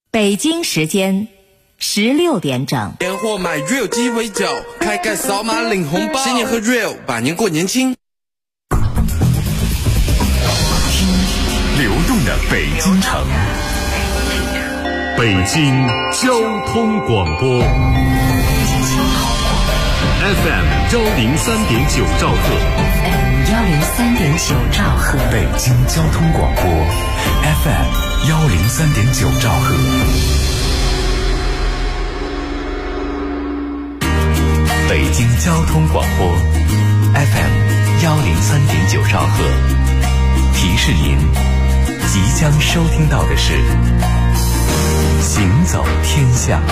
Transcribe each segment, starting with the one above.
北京时间16点整。 年货买 Real 鸡尾酒，开盖扫码领红包，新年喝 Real， 百年过年轻。 听流动的北京城，北京交通广播 FM 103.9兆赫 103.9兆赫， 北京交通广播 FM 103.9兆赫。北京交通广播 FM 103.9兆赫，提示您即将收听到的是行走天下。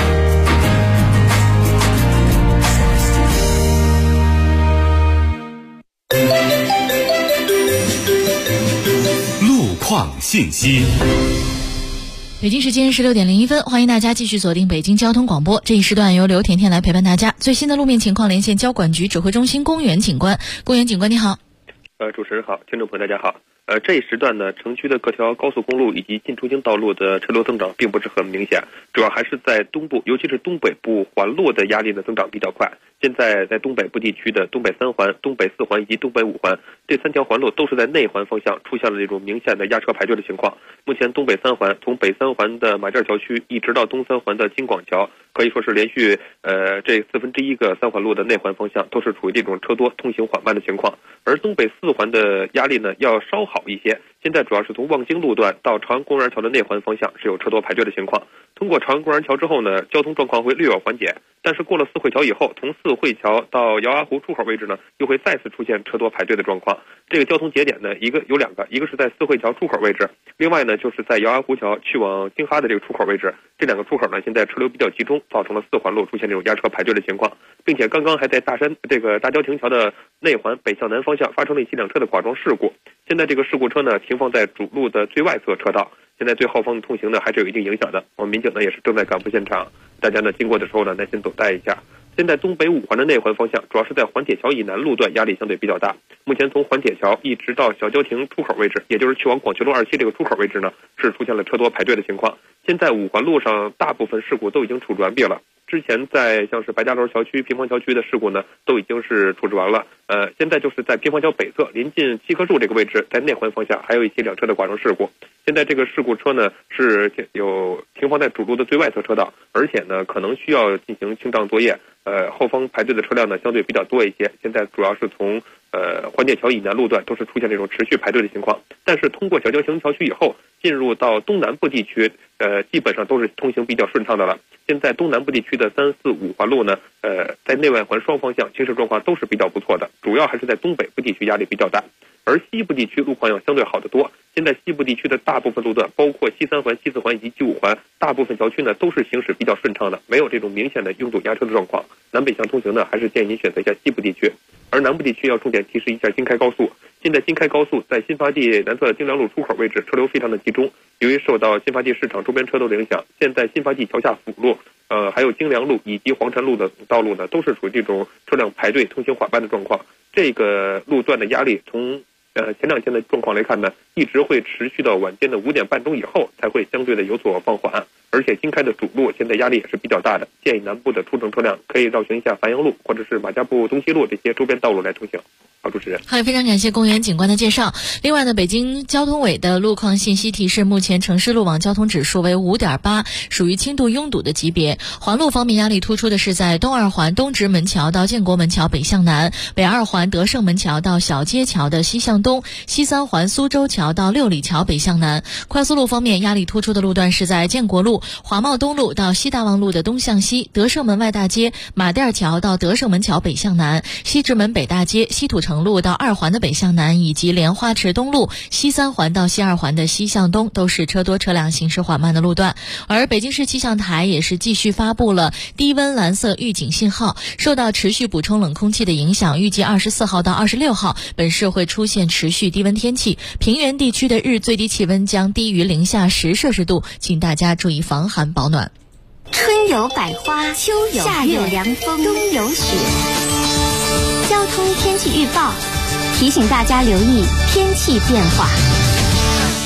路况信息。 北京时间16点01分，欢迎大家继续锁定北京交通广播。这一时段由刘甜甜来陪伴大家。最新的路面情况连线交管局指挥中心公园警官。公园警官你好。 主持人好，听众朋友大家好。这一时段呢，城区的各条高速公路以及进出京道路的车流增长并不是很明显，主要还是在东部，尤其是东北部环路的压力的增长比较快。现在在东北部地区的东北3环、东北4环以及东北5环这3条环路都是在内环方向出现了这种明显的压车排队的情况。目前东北3环从北3环的马甸桥区一直到东3环的京广桥，可以说是连续这1/4个3环路的内环方向都是处于这种车多通行缓慢的情况。而东北4环的压力呢要稍好一些，现在主要是从望京路段到朝阳公园桥的内环方向是有车多排队的情况。通过朝阳公园桥之后呢，交通状况会略有缓解，但是过了四惠桥以后，从四惠桥到姚崖湖出口位置呢，又会再次出现车多排队的状况。这个交通节点呢，有两个，一个是在四惠桥出口位置，另外呢就是在姚崖湖桥去往京哈的这个出口位置。这两个出口呢，现在车流比较集中，造成了4环路出现这种压车排队的情况，并且刚刚还在大郊亭桥的内环北向南方向发生了一起辆车的剐撞事故。现在这个事故车呢停放在主路的最外侧车道，现在对后方的通行呢还是有一定影响的。我们民警呢也是正在赶赴现场，大家呢经过的时候呢耐心等待一下。现在东北5环的内环方向主要是在环铁桥以南路段压力相对比较大，目前从环铁桥一直到小郊亭出口位置，也就是去往广渠路2期这个出口位置呢，是出现了车多排队的情况。现在5环路上大部分事故都已经处置完毕了，之前在像是白家楼桥区、平房桥区的事故呢都已经是处置完了。现在就是在平房桥北侧临近七棵树这个位置，在内环方向还有一起两车的剐撞事故。现在这个事故车呢是有停放在主路的最外侧车道，而且呢可能需要进行清障作业，后方排队的车辆呢相对比较多一些。现在主要是从环铁桥以南路段都是出现这种持续排队的情况，但是通过小郊亭桥区以后，进入到东南部地区，基本上都是通行比较顺畅的了。现在东南部地区的3、4、5环路呢，在内外环双方向行驶状况都是比较不错的，主要还是在东北部地区压力比较大，而西部地区路况要相对好得多。现在西部地区的大部分路段，包括西3环、西4环以及西5环，大部分桥区呢都是行驶比较顺畅的，没有这种明显的拥堵压车的状况。南北向通行呢，还是建议您选择一下西部地区。而南部地区要重点提示一下京开高速。现在京开高速在新发地南侧京良路出口位置车流非常的集中，由于受到新发地市场周边车流的影响，现在新发地桥下辅路还有京良路以及黄山路的道路呢，都是属于这种车辆排队通行缓慢的状况。这个路段的压力从前2天的状况来看呢，一直会持续到晚间的5点半钟以后才会相对的有所放缓。而且京开的主路现在压力也是比较大的，建议南部的出城车辆可以绕行一下繁阳路或者是马家埠东西路这些周边道路来通行。好，主持人。 好，非常感谢公园警官的介绍。另外呢，北京交通委的路况信息提示，目前城市路网交通指数为5.8，属于轻度拥堵的级别。环路方面压力突出的是在东2环东直门桥到建国门桥北向南，北2环德胜门桥到小街桥的西向东，西3环苏州桥到六里桥北向南。快速路方面压力突出的路段是在建国路、华贸东路到西大望路的东向西，德胜门外大街、马甸桥到德胜门桥北向南，西直门北大街、西土城路到2环的北向南，以及莲花池东路西3环到西2环的西向东都是车多车辆行驶缓慢的路段。而北京市气象台也是继续发布了低温蓝色预警信号，受到持续补充冷空气的影响，预计24号到26号本市会出现持续低温天气，平原地区的日最低气温将低于零下10摄氏度，请大家注意防寒保暖。 春有百花，秋有夏有凉风，冬有雪。交通天气预报提醒大家留意天气变化。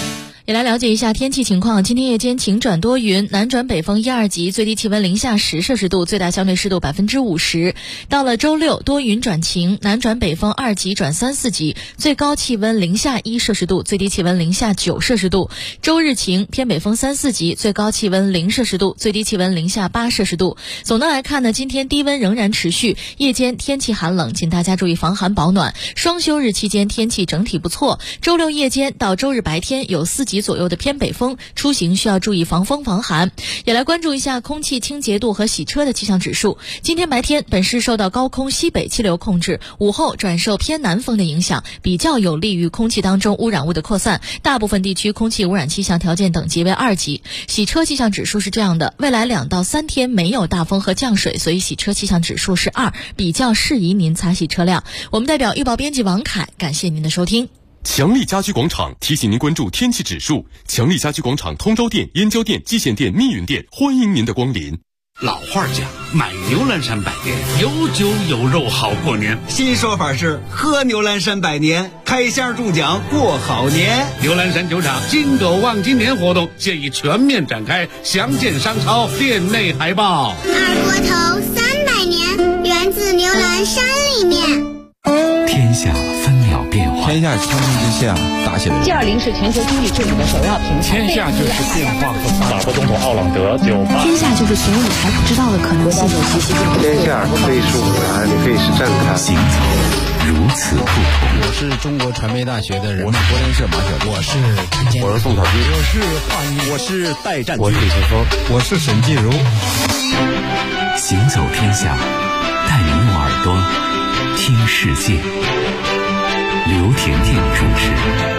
也来了解一下天气情况。今天夜间晴转多云，南转北风1、2级，最低气温零下10摄氏度，最大相对湿度50%。到了周六，多云转晴，南转北风2级转3、4级，最高气温零下1摄氏度，最低气温零下9摄氏度。周日晴，偏北风3、4级，最高气温0摄氏度，最低气温零下8摄氏度。总的来看呢，今天低温仍然持续，夜间天气寒冷，请大家注意防寒保暖。双休日期间天气整体不错，周六夜间到周日白天有4级左右的偏北风，出行需要注意防风防寒。也来关注一下空气清洁度和洗车的气象指数。今天白天本市受到高空西北气流控制，午后转受偏南风的影响，比较有利于空气当中污染物的扩散，大部分地区空气污染气象条件等级为2级。洗车气象指数是这样的，未来2到3天没有大风和降水，所以洗车气象指数是2，比较适宜您擦洗车辆。我们代表预报编辑王凯，感谢您的收听。 强力家居广场提醒您关注天气指数。强力家居广场通州店、燕郊店、蓟县店、密云店，欢迎您的光临。 老话讲，买牛栏山百年，有酒有肉好过年。 新说法是喝牛栏山百年，开箱中奖过好年。 牛栏山酒厂金狗望金年活动现已全面展开，详见商超店内海报。 二锅头300年，源自牛栏山里面。 天下分秒变化， 天下苍生之下，大写的 G20是全球经济治理的首要平台。 天下就是变化和法国总统奥朗德98。 天下就是所有你还不知道的可能性。 天下可以是舞台，也可以是站台。 行走如此不同。 我是中国传媒大学的人，我是国联社马小丽， 我是宋小军， 我是华谊，我是戴占军， 我是李晨峰， 我是沈静茹。 行走天下，带您用耳朵听世界。刘婷婷主持。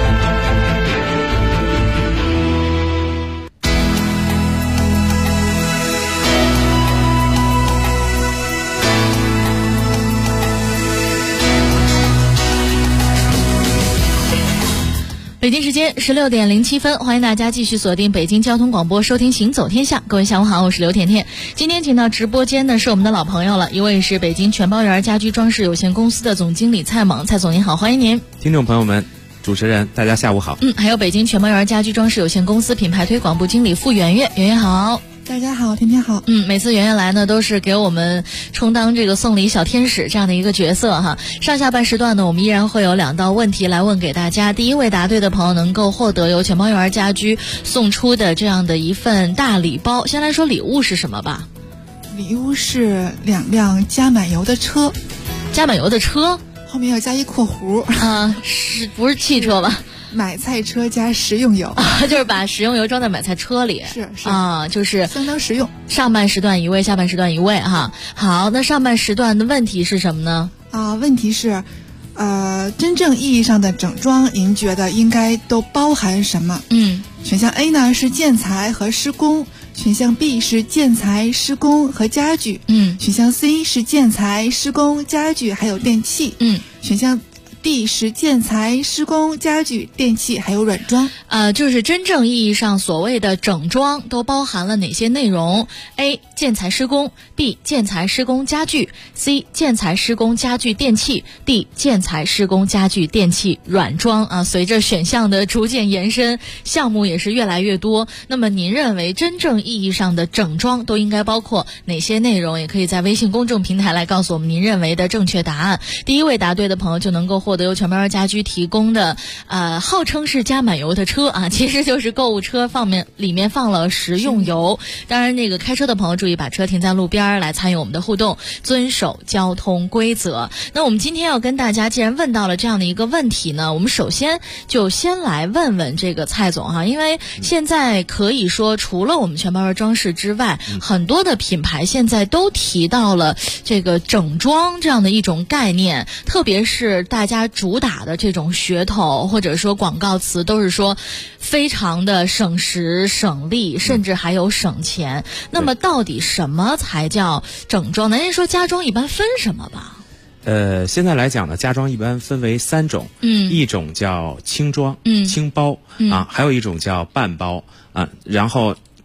北京时间16点07分，欢迎大家继续锁定北京交通广播，收听行走天下。各位下午好，我是刘甜甜。今天请到直播间的是我们的老朋友了，一位是北京全包园家居装饰有限公司的总经理蔡猛。蔡总您好，欢迎您。 听众朋友们，主持人大家下午好。 还有北京全包园家居装饰有限公司品牌推广部经理付圆圆，圆圆好。 大家好，甜甜好。 每次圆圆来呢，都是给我们充当这个送礼小天使这样的一个角色哈。上下半时段呢，我们依然会有2道问题来问给大家。第一位答对的朋友能够获得由全包园家居送出的这样的一份大礼包。先来说礼物是什么吧？ 礼物是2辆加满油的车。 加满油的车？ 后面要加一括弧啊，不是汽车吧？ 买菜车加食用油， 就是把食用油装在买菜车里， 是啊，就是相当实用。 上半时段一位，下半时段一位哈。好，那上半时段的问题是什么呢？ 问题是，真正意义上的整装，您觉得应该都包含什么？选项 A 呢是建材和施工，选项 B 是建材、施工和家具，选项 C 是建材、施工、家具还有电器，选项D 是建材、施工、家具、电器还有软装。 就是真正意义上所谓的整装都包含了哪些内容？ A 建材施工， B 建材施工家具， C 建材施工家具电器， D 建材施工家具电器软装啊。随着选项的逐渐延伸，项目也是越来越多。那么您认为真正意义上的整装都应该包括哪些内容？也可以在微信公众平台来告诉我们您认为的正确答案。第一位答对的朋友就能够获得由全包园家居提供的号称是加满油的车啊，其实就是购物车里面放了食用油。当然那个开车的朋友注意把车停在路边来参与我们的互动，遵守交通规则。那我们今天要跟大家既然问到了这样的一个问题呢，我们首先就先来问问这个蔡总哈，因为现在可以说除了我们全包园装饰之外，很多的品牌现在都提到了这个整装这样的一种概念，特别是大家主打的这种噱头或者说广告词都是说非常的省时省力，甚至还有省钱。那么到底什么才叫整装呢？人家说家装一般分什么吧？ 现在来讲呢，家装一般分为3种，一种叫轻装，轻包，还有一种叫半包啊，然后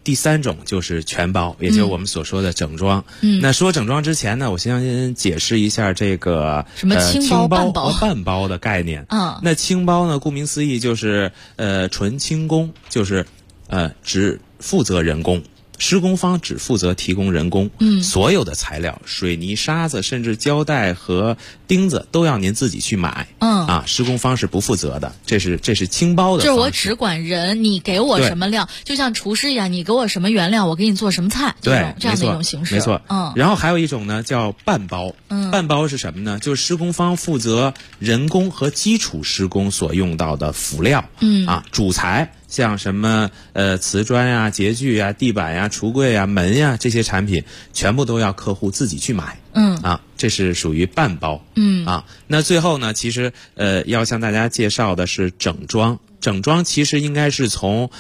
第3种就是全包，也就是我们所说的整装。那说整装之前呢，我先解释一下这个什么轻包和半包的概念。那轻包呢，顾名思义就是纯轻工，就是只负责人工。施工方只负责提供人工，所有的材料，水泥、沙子，甚至胶带和钉子都要您自己去买。施工方是不负责的，这是轻包的方式。 就是我只管人，你给我什么料，就像厨师一样，你给我什么原料，我给你做什么菜，这样的一种形式。 没错。然后还有一种呢叫半包。半包是什么呢？就是施工方负责人工和基础施工所用到的辅料。主材。像什么瓷砖呀、洁具呀、地板呀、橱柜呀、门呀这些产品，全部都要客户自己去买。这是属于半包。那最后呢，其实要向大家介绍的是整装。整装其实应该是从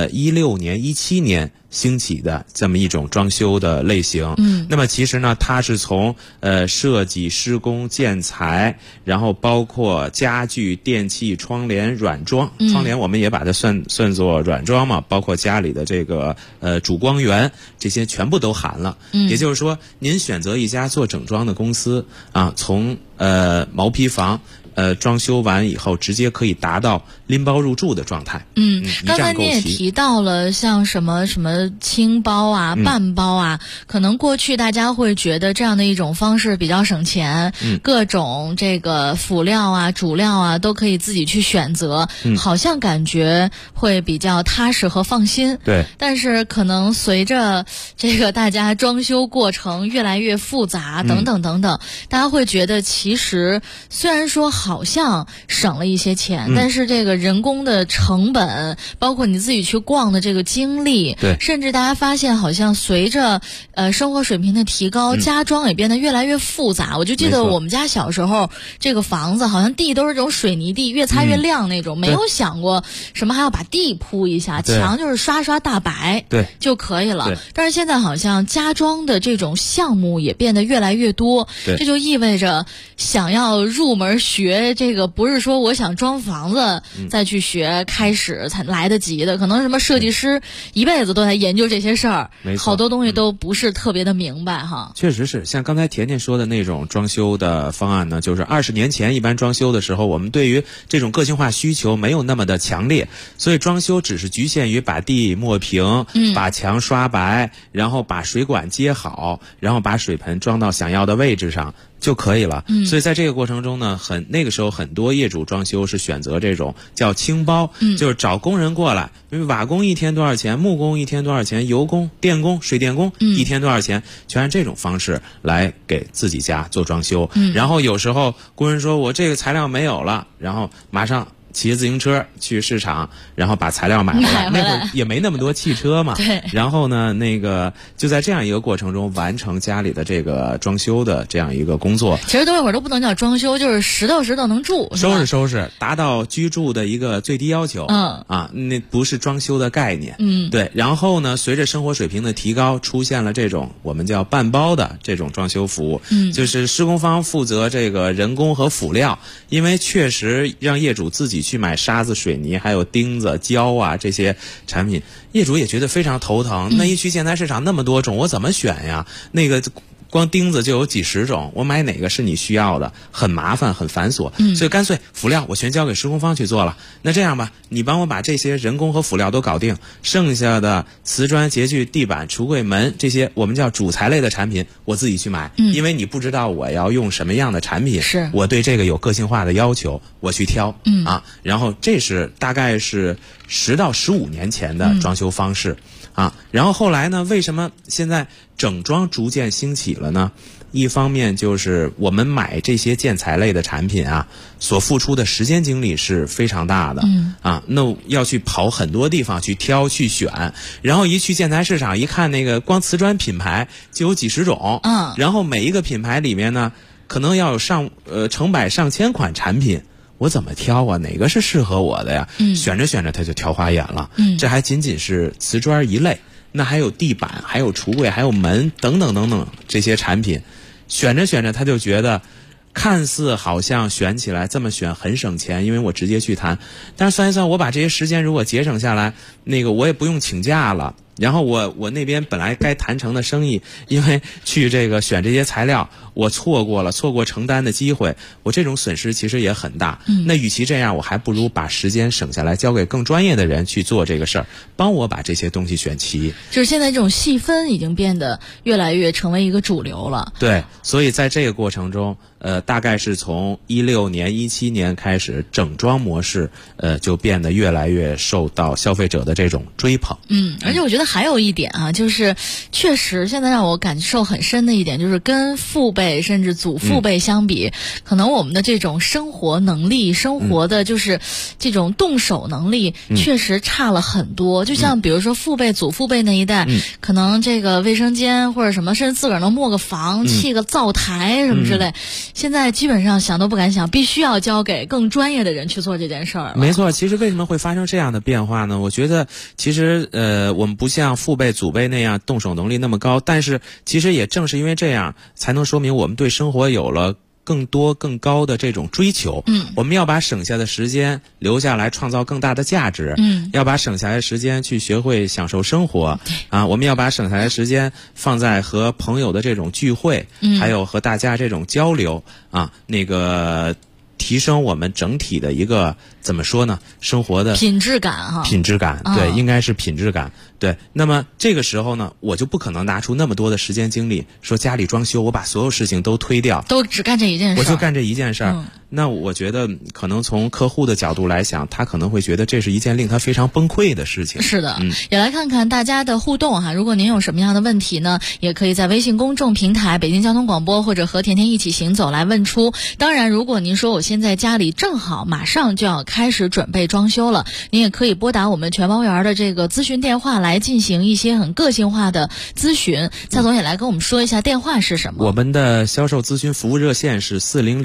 16年、17年兴起的这么一种装修的类型。那么其实呢，它是从设计、施工、建材，然后包括家具、电器、窗帘、软装。窗帘我们也把它算作软装嘛，包括家里的这个主光源，这些全部都含了。也就是说，您选择一家做整装的公司从毛坯房。装修完以后，直接可以达到拎包入住的状态。 刚才你也提到了像什么轻包啊、半包啊，可能过去大家会觉得这样的一种方式比较省钱，各种这个辅料啊、主料啊都可以自己去选择，好像感觉会比较踏实和放心。 对。 但是可能随着这个大家装修过程越来越复杂，等等等等，大家会觉得其实虽然说好像省了一些钱，但是这个人工的成本，包括你自己去逛的这个精力， 对， 甚至大家发现好像随着生活水平的提高，家装也变得越来越复杂。我就记得我们家小时候，这个房子好像地都是这种水泥地，越擦越亮那种，没有想过什么还要把地铺一下，墙就是刷大白， 对就可以了。但是现在好像家装的这种项目也变得越来越多，这就意味着想要入门学这个不是说我想装房子再去学开始才来得及的，可能什么设计师一辈子都在研究这些事儿，好多东西都不是特别的明白哈。 确实是，像刚才甜甜说的那种装修的方案呢，就是20年前一般装修的时候，我们对于这种个性化需求没有那么的强烈，所以装修只是局限于把地抹平，把墙刷白，然后把水管接好，然后把水盆装到想要的位置上就可以了。所以在这个过程中呢，那个时候很多业主装修是选择这种叫轻包，就是找工人过来，因为瓦工一天多少钱，木工一天多少钱，油工、电工、水电工一天多少钱，全按这种方式来给自己家做装修。然后有时候工人说我这个材料没有了，然后马上骑自行车去市场，然后把材料买回来。那会儿也没那么多汽车嘛。 对。 然后呢，就在这样一个过程中完成家里的这个装修的这样一个工作。 其实多一会儿都不能叫装修，就是石头能住， 收拾，达到居住的一个最低要求。那不是装修的概念。对。然后呢，随着生活水平的提高，出现了这种我们叫半包的这种装修服务。就是施工方负责这个人工和辅料，因为确实让业主自己去买沙子、水泥，还有钉子、胶啊这些产品，业主也觉得非常头疼。那一区建材市场那么多种，我怎么选呀？光钉子就有几十种，我买哪个是你需要的？很麻烦，很繁琐。所以干脆辅料我全交给施工方去做了。那这样吧，你帮我把这些人工和辅料都搞定，剩下的瓷砖、洁具、地板、橱柜、门这些我们叫主材类的产品，我自己去买。因为你不知道我要用什么样的产品，我对这个有个性化的要求，我去挑。然后这是大概是10到15年前的装修方式。然后后来呢，为什么现在整装逐渐兴起了呢？一方面就是我们买这些建材类的产品所付出的时间精力是非常大的。那要去跑很多地方去挑去选，然后一去建材市场一看，那个光瓷砖品牌就有几十种。然后每一个品牌里面呢，可能要有成百上千款产品。我怎么挑啊？哪个是适合我的呀？选着他就挑花眼了。这还仅仅是瓷砖一类，那还有地板，还有橱柜，还有门等等等等这些产品，选着他就觉得看似好像选起来这么选很省钱，因为我直接去谈。但是算一算，我把这些时间如果节省下来，我也不用请假了。 然后我那边本来该谈成的生意，因为去这个选这些材料，我错过承担的机会，我这种损失其实也很大。那与其这样，我还不如把时间省下来，交给更专业的人去做这个事儿，帮我把这些东西选齐。 就是现在这种细分已经变得越来越成为一个主流了。 对，所以在这个过程中，大概是从16年、17年开始，整装模式就变得越来越受到消费者的这种追捧。 而且我觉得还有一点啊，就是确实现在让我感受很深的一点，就是跟父辈甚至祖父辈相比，可能我们的这种生活能力、生活的就是这种动手能力，确实差了很多。就像比如说父辈、祖父辈那一代，可能这个卫生间或者什么，甚至自个儿能磨个房、砌个灶台什么之类，现在基本上想都不敢想，必须要交给更专业的人去做这件事儿。 没错，其实为什么会发生这样的变化呢？我觉得其实我们不像父辈祖辈那样动手能力那么高，但是其实也正是因为这样，才能说明我们对生活有了更多更高的这种追求。我们要把省下的时间留下来创造更大的价值。要把省下来的时间去学会享受生活。我们要把省下来的时间放在和朋友的这种聚会，还有和大家这种交流提升我们整体的一个怎么说呢？生活的品质感品质感，对，应该是品质感。对，那么这个时候呢，我就不可能拿出那么多的时间精力，说家里装修，我把所有事情都推掉， 都只干这一件事， 我就干这一件事儿。那我觉得可能从客户的角度来想，他可能会觉得这是一件令他非常崩溃的事情。 是的，也来看看大家的互动哈。如果您有什么样的问题呢，也可以在微信公众平台北京交通广播或者和甜甜一起行走来问出。当然，如果您说我现在家里正好马上就要开始准备装修了，您也可以拨打我们全包园的这个咨询电话来进行一些很个性化的咨询。蔡总也来跟我们说一下电话是什么。 我们的销售咨询服务热线是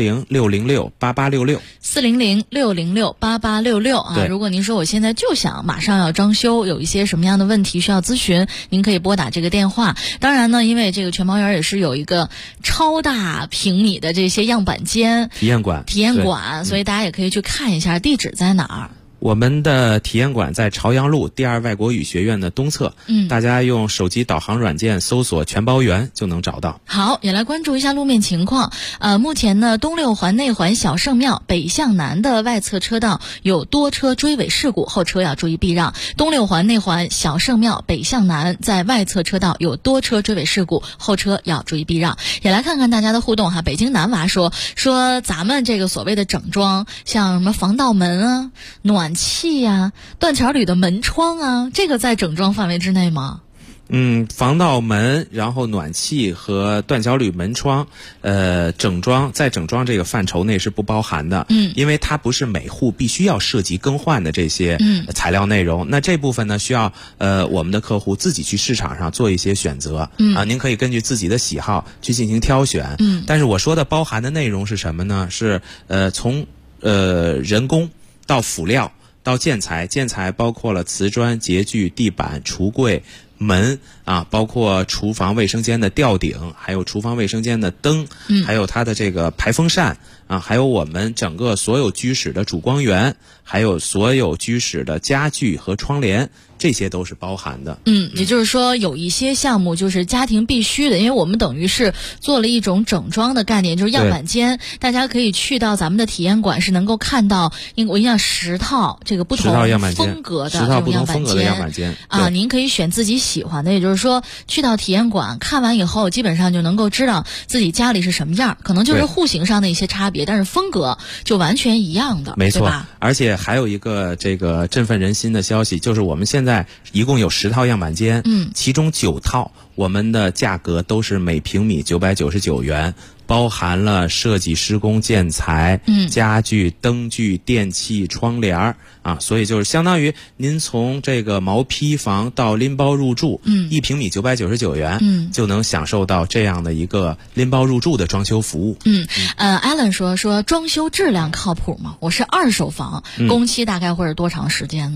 400-606-8866，400-606-8866啊。如果您说我现在就想马上要装修，有一些什么样的问题需要咨询，您可以拨打这个电话。当然呢，因为这个全包园也是有一个超大平米的这些样板间体验馆， 所以大家也可以去看一下地址在哪儿。 我们的体验馆在朝阳路第2外国语学院的东侧，大家用手机导航软件搜索全包园就能找到。 好，也来关注一下路面情况。目前呢，东六环内环小圣庙北向南的外侧车道有多车追尾事故，后车要注意避让。东六环内环小圣庙北向南在外侧车道有多车追尾事故，后车要注意避让。也来看看大家的互动哈。北京男娃说咱们这个所谓的整装，像什么防盗门啊、暖气呀、断桥铝的门窗啊，这个在整装范围之内吗？ 防盗门，然后暖气和断桥铝门窗，整装这个范畴内是不包含的。因为它不是每户必须要涉及更换的这些材料内容。那这部分呢，需要我们的客户自己去市场上做一些选择。您可以根据自己的喜好去进行挑选。但是我说的包含的内容是什么呢？是从人工到辅料到建材包括了瓷砖、洁具、地板、橱柜、门啊，包括厨房卫生间的吊顶，还有厨房卫生间的灯，还有它的这个排风扇啊，还有我们整个所有居室的主光源，还有所有居室的家具和窗帘，这些都是包含的。 也就是说有一些项目就是家庭必须的，因为我们等于是做了一种整装的概念，就是样板间，大家可以去到咱们的体验馆是能够看到我印象10套这个不同风格的样板间啊，您可以选自己喜欢的，也就是说去到体验馆看完以后，基本上就能够知道自己家里是什么样，可能就是户型上的一些差别，但是风格就完全一样的， 没错。 对吧？ 而且还有一个这个振奋人心的消息，就是我们现在一共有10套样板间，其中9套我们的价格都是每平米999元，包含了设计、施工、建材、家具、灯具、电器、窗帘啊，所以就是相当于您从这个毛坯房到拎包入住，1平米999元，就能享受到这样的一个拎包入住的装修服务。 Alan 说装修质量靠谱吗？我是2手房，工期大概会是多长时间呢？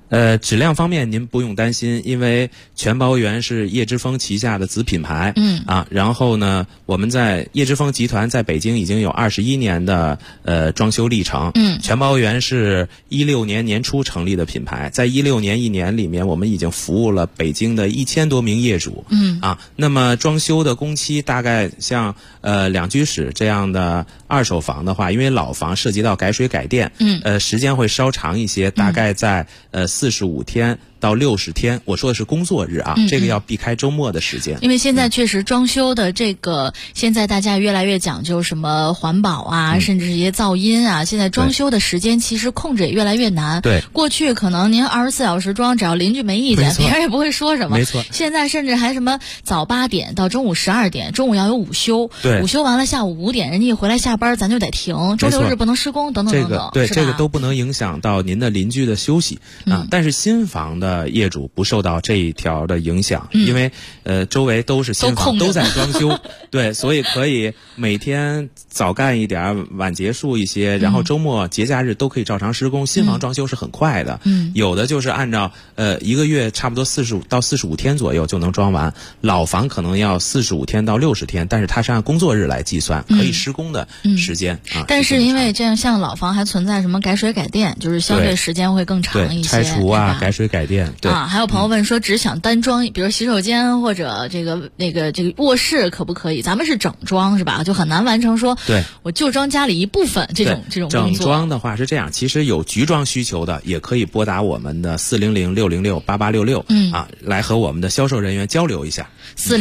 质量方面您不用担心，因为全包园是叶之峰旗下的子品牌，然后呢，我们在叶之峰集团在北京已经有21年的装修历程，全包园是16年年初成立的品牌，在16年1年里面，我们已经服务了北京的1000多名业主，那么装修的工期大概像2居室这样的二手房的话，因为老房涉及到改水改电，时间会稍长一些，大概在45天到60天，我说的是工作日啊，这个要避开周末的时间。 因为现在确实装修的这个，现在大家越来越讲究什么环保啊，甚至是一些噪音啊，现在装修的时间其实控制也越来越难。 对， 过去可能您24小时装，只要邻居没意见，别人也不会说什么。 没错。 现在甚至还什么早8点到中午12点，中午要有午休，午休完了下午5点，人家一回来下班咱就得停，周六日不能施工等等等等。 对，这个都不能影响到您的邻居的休息啊。但是新房的业主不受到这一条的影响，因为周围都是新房，都在装修，对，所以可以每天早干一点，晚结束一些，然后周末节假日都可以照常施工。新房装修是很快的，有的就是按照1个月差不多45到45天左右就能装完，老房可能要45天到60天，但是它是按工作日来计算，可以施工的时间啊。 但是因为这样，像老房还存在什么改水改电，就是相对时间会更长一些， 拆除啊，改水改电。对还有朋友问说，只想单装，比如洗手间或者这个卧室可不可以？咱们是整装是吧？就很难完成说， 对， 我就装家里一部分这种工作。 整装的话是这样，其实有局装需求的，也可以拨打我们的400-606-8866来和我们的销售人员交流一下。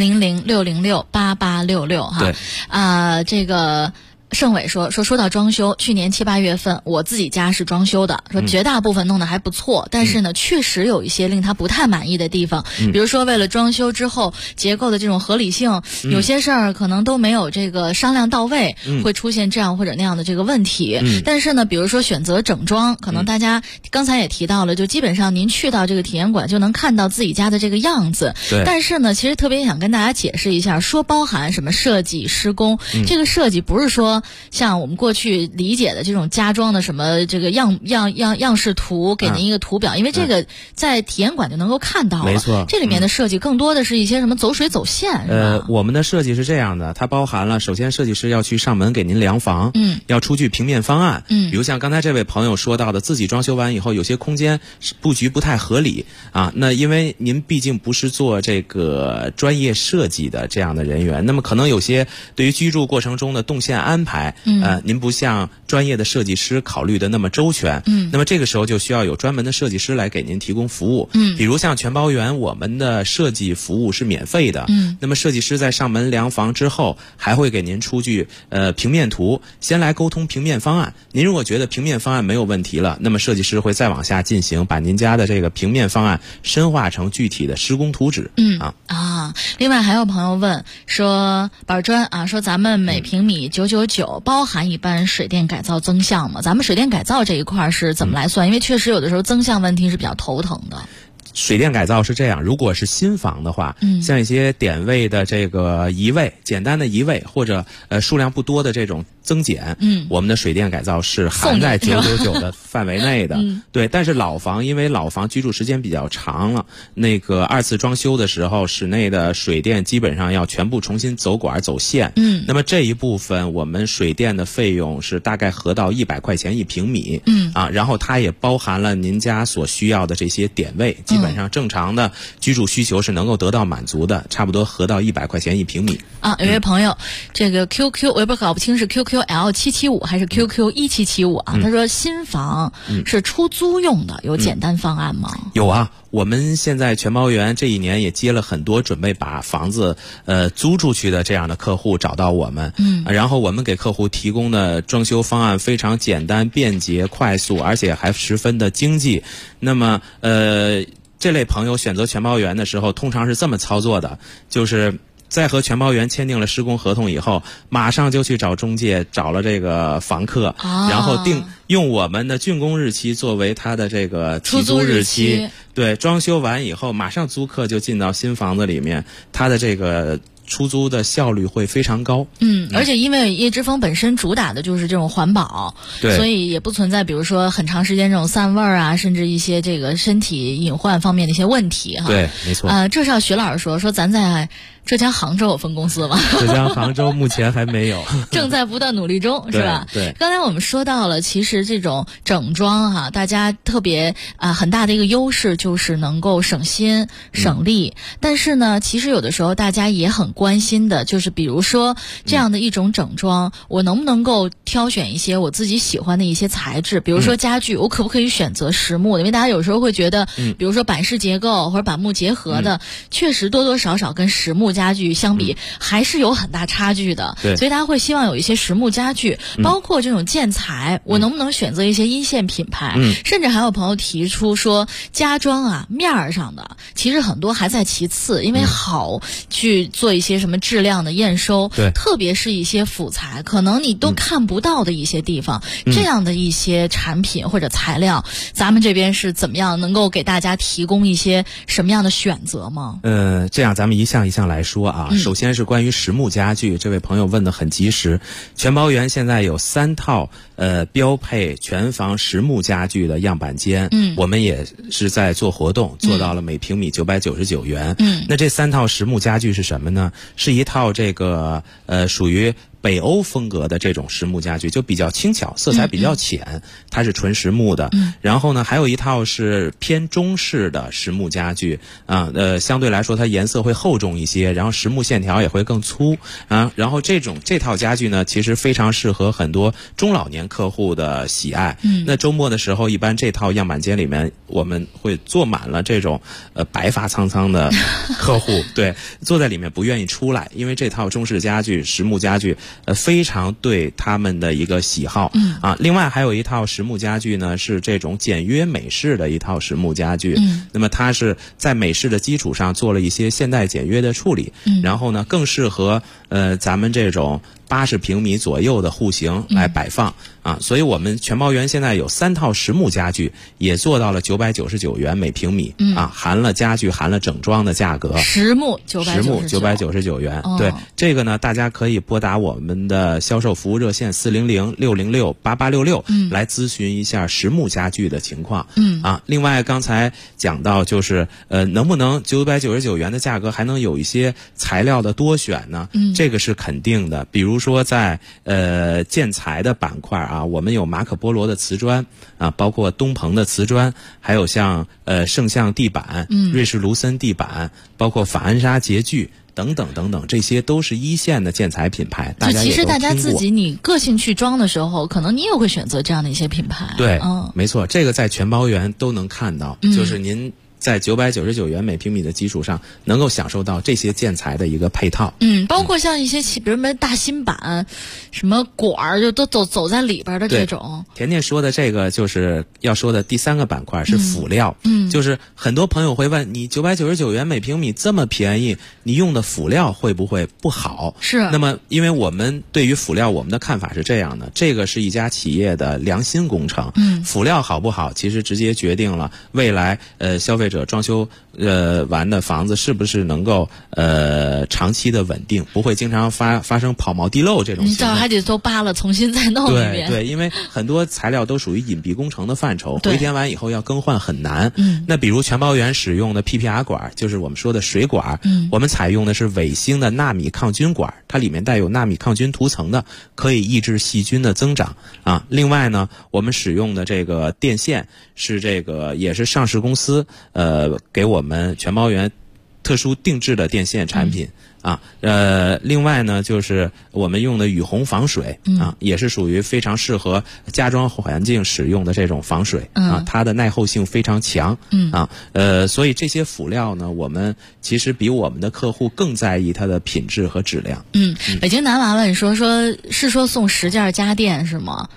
400-606-8866哈。 对这个。盛伟说到装修，去年7、8月份我自己家是装修的，说绝大部分弄得还不错，但是呢，确实有一些令他不太满意的地方，比如说为了装修之后结构的这种合理性，有些事儿可能都没有这个商量到位，会出现这样或者那样的这个问题。但是呢，比如说选择整装，可能大家刚才也提到了，就基本上您去到这个体验馆就能看到自己家的这个样子。 对。 但是呢，其实特别想跟大家解释一下，说包含什么设计施工，这个设计不是说像我们过去理解的这种家装的什么这个样式图，给您一个图表，因为这个在体验馆就能够看到了。 没错， 这里面的设计更多的是一些什么走水走线。 我们的设计是这样的，它包含了首先设计师要去上门给您量房，要出具平面方案，比如像刚才这位朋友说到的，自己装修完以后有些空间布局不太合理啊，那因为您毕竟不是做这个专业设计的这样的人员，那么可能有些对于居住过程中的动线安排。您不像专业的设计师考虑的那么周全，那么这个时候就需要有专门的设计师来给您提供服务，比如像全包园，我们的设计服务是免费的，那么设计师在上门量房之后，还会给您出具平面图，先来沟通平面方案。您如果觉得平面方案没有问题了，那么设计师会再往下进行，把您家的这个平面方案深化成具体的施工图纸。 另外还有朋友问说，板砖啊，说咱们每平米999包含一般水电改造增项吗？咱们水电改造这一块是怎么来算？因为确实有的时候增项问题是比较头疼的。 水电改造是这样，如果是新房的话，像一些点位的这个移位，简单的移位或者数量不多的这种增减，我们的水电改造是含在999的范围内的。对，但是老房因为老房居住时间比较长了，那个2次装修的时候，室内的水电基本上要全部重新走管走线。那么这一部分我们水电的费用是大概合到100块钱1平米。然后它也包含了您家所需要的这些点位，基本上正常的居住需求是能够得到满足的，差不多合到100块钱1平米。 有位朋友，这个 QQ 我也搞不清是 QQL775 还是 QQ1775 啊，他说新房是出租用的，有简单方案吗？ 有啊，我们现在全包园这一年也接了很多准备把房子租出去的这样的客户找到我们，然后我们给客户提供的装修方案非常简单、便捷、快速，而且还十分的经济。那么这类朋友选择全包园的时候，通常是这么操作的，就是在和全包园签订了施工合同以后，马上就去找中介，找了这个房客，然后用我们的竣工日期作为他的这个起租日期。对，装修完以后，马上租客就进到新房子里面，他的这个出租的效率会非常高。 而且因为叶之峰本身主打的就是这种环保， 对， 所以也不存在比如说很长时间这种散味儿啊，甚至一些这个身体隐患方面的一些问题哈。 对，没错。 这是要徐老师说咱在浙江杭州有分公司吗？ 浙江杭州目前还没有， 正在不断努力中，是吧？ 对。 刚才我们说到了，其实这种整装哈，大家特别很大的一个优势就是能够省心省力。但是呢，其实有的时候大家也很关心的，就是比如说这样的一种整装，我能不能够挑选一些我自己喜欢的一些材质？比如说家具，我可不可以选择实木的？因为大家有时候会觉得，比如说板式结构或者板木结合的，确实多多少少跟实木家具相比还是有很大差距的。 对， 所以大家会希望有一些实木家具，包括这种建材，我能不能选择一些一线品牌？甚至还有朋友提出说，家装啊面儿上的其实很多还在其次，因为好去做一些什么质量的验收， 对， 特别是一些辅材，可能你都看不到的一些地方，这样的一些产品或者材料，咱们这边是怎么样能够给大家提供一些什么样的选择吗？ 这样咱们一项一项来说啊。首先是关于实木家具，这位朋友问得很及时。全包园现在有3套标配全房实木家具的样板间，我们也是在做活动，做到了每平米999元。那这3套实木家具是什么呢？是一套这个属于北欧风格的这种实木家具，就比较轻巧，色彩比较浅，它是纯实木的。然后呢，还有一套是偏中式的实木家具啊，相对来说它颜色会厚重一些，然后实木线条也会更粗啊。然后这套家具呢，其实非常适合很多中老年客户的喜爱。那周末的时候，一般这套样板间里面我们会坐满了这种白发苍苍的客户，对，坐在里面不愿意出来，因为这套中式家具、实木家具非常对他们的一个喜好。另外还有一套实木家具呢，是这种简约美式的一套实木家具。那么它是在美式的基础上做了一些现代简约的处理，然后呢更适合咱们这种80平米左右的户型来摆放啊。所以我们全包园现在有3套实木家具，也做到了999元每平米啊，含了家具含了整装的价格。 实木999 元。对，这个呢大家可以拨打我们的销售服务热线400-606-8866来咨询一下实木家具的情况。另外刚才讲到就是能不能999元的价格还能有一些材料的多选呢？这个是肯定的。比如说在建材的板块啊，我们有马可波罗的瓷砖啊，包括东鹏的瓷砖，还有像圣象地板、瑞士卢森地板，包括法恩莎洁具等等等等，这些都是一线的建材品牌，大家也都听过。其实大家自己你个性去装的时候，可能你也会选择这样的一些品牌。 对，没错，这个在全包园都能看到，就是您在999元每平米的基础上，能够享受到这些建材的一个配套。 包括像一些比如什么大芯板、什么管儿，就都走在里边的这种。 甜甜说的这个就是要说的第3个板块是辅料。就是很多朋友会问，你999元每平米这么便宜，你用的辅料会不会不好？ 是。 那么因为我们对于辅料我们的看法是这样的，这个是一家企业的良心工程。辅料好不好，其实直接决定了未来消费者装修完的房子是不是能够长期的稳定，不会经常发生跑毛地漏这种情况。 你这还得都扒了重新再弄一遍。 对，因为很多材料都属于隐蔽工程的范畴，回填完以后要更换很难。那比如全包园使用的 PPR 管，就是我们说的水管，我们采用的是伟星的纳米抗菌管，它里面带有纳米抗菌涂层的，可以抑制细菌的增长啊。另外呢，我们使用的这个电线是这个也是上市公司给我们全包园特殊定制的电线产品啊。另外呢，就是我们用的雨虹防水啊，也是属于非常适合家装环境使用的这种防水啊，它的耐候性非常强啊。所以这些辅料呢，我们其实比我们的客户更在意它的品质和质量。 北京男娃娃你说是说送10件家电是吗？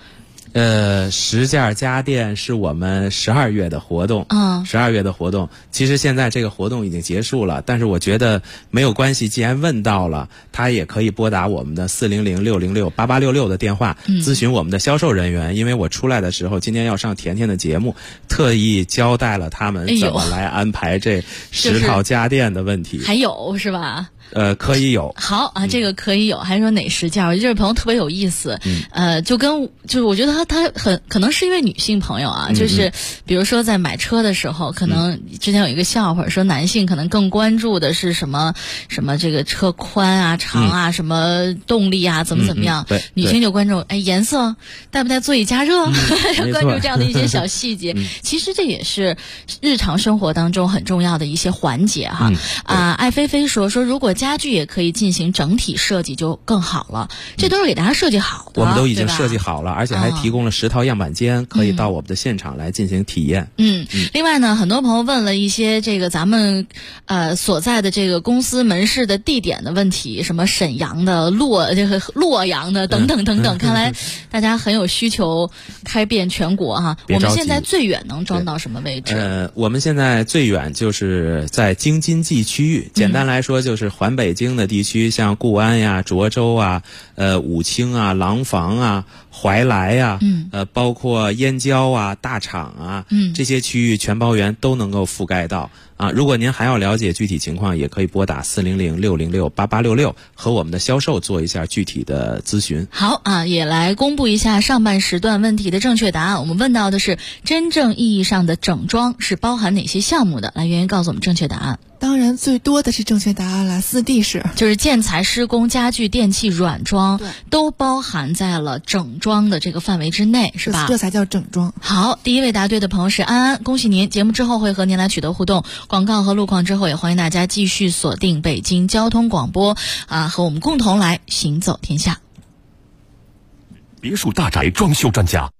10件家电是我们12月的活动，12月的活动。其实现在这个活动已经结束了，但是我觉得没有关系，既然问到了，他也可以拨打我们的400-606-8866的电话，咨询我们的销售人员。因为我出来的时候，今天要上甜甜的节目，特意交代了他们怎么来安排这10套家电的问题。 还有是吧？ 可以有。 好啊，这个可以有。还说哪10件？我觉得这位朋友特别有意思。就是我觉得他可能是一位女性朋友啊，就是比如说在买车的时候，可能之前有一个笑话说，男性可能更关注的是什么这个车宽啊、长啊、什么动力啊，怎么样。女性就关注颜色，带不带座椅加热，关注这样的一些小细节。其实这也是日常生活当中很重要的一些环节哈。爱菲菲说如果家具也可以进行整体设计就更好了，这都是给大家设计好的， 我们都已经设计好了，而且还提供了10套样板间，可以到我们的现场来进行体验。 另外呢，很多朋友问了一些这个咱们所在的这个公司门市的地点的问题，什么沈阳的、洛阳的等等等等，看来大家很有需求，开遍全国哈。我们现在最远能装到什么位置？ 我们现在最远就是在京津冀区域，简单来说就是环北京的地区，像固安呀、涿州啊、武清啊、廊坊啊、怀来呀，包括燕郊啊、大厂啊，这些区域全包圆都能够覆盖到啊。如果您还要了解具体情况，也可以拨打400-606-8866和我们的销售做一下具体的咨询。 好啊，也来公布一下上半时段问题的正确答案。我们问到的是真正意义上的整装是包含哪些项目的？来，圆圆告诉我们正确答案。 当然最多的是正确答案了，4D 式， 就是建材、施工、家具、电器、软装都包含在了整装的这个范围之内，是吧？ 这才叫整装。 好，第一位答对的朋友是安安，恭喜您！节目之后会和您来取得互动，广告和路况之后也欢迎大家继续锁定北京交通广播和我们共同来行走天下。 别墅大宅装修专家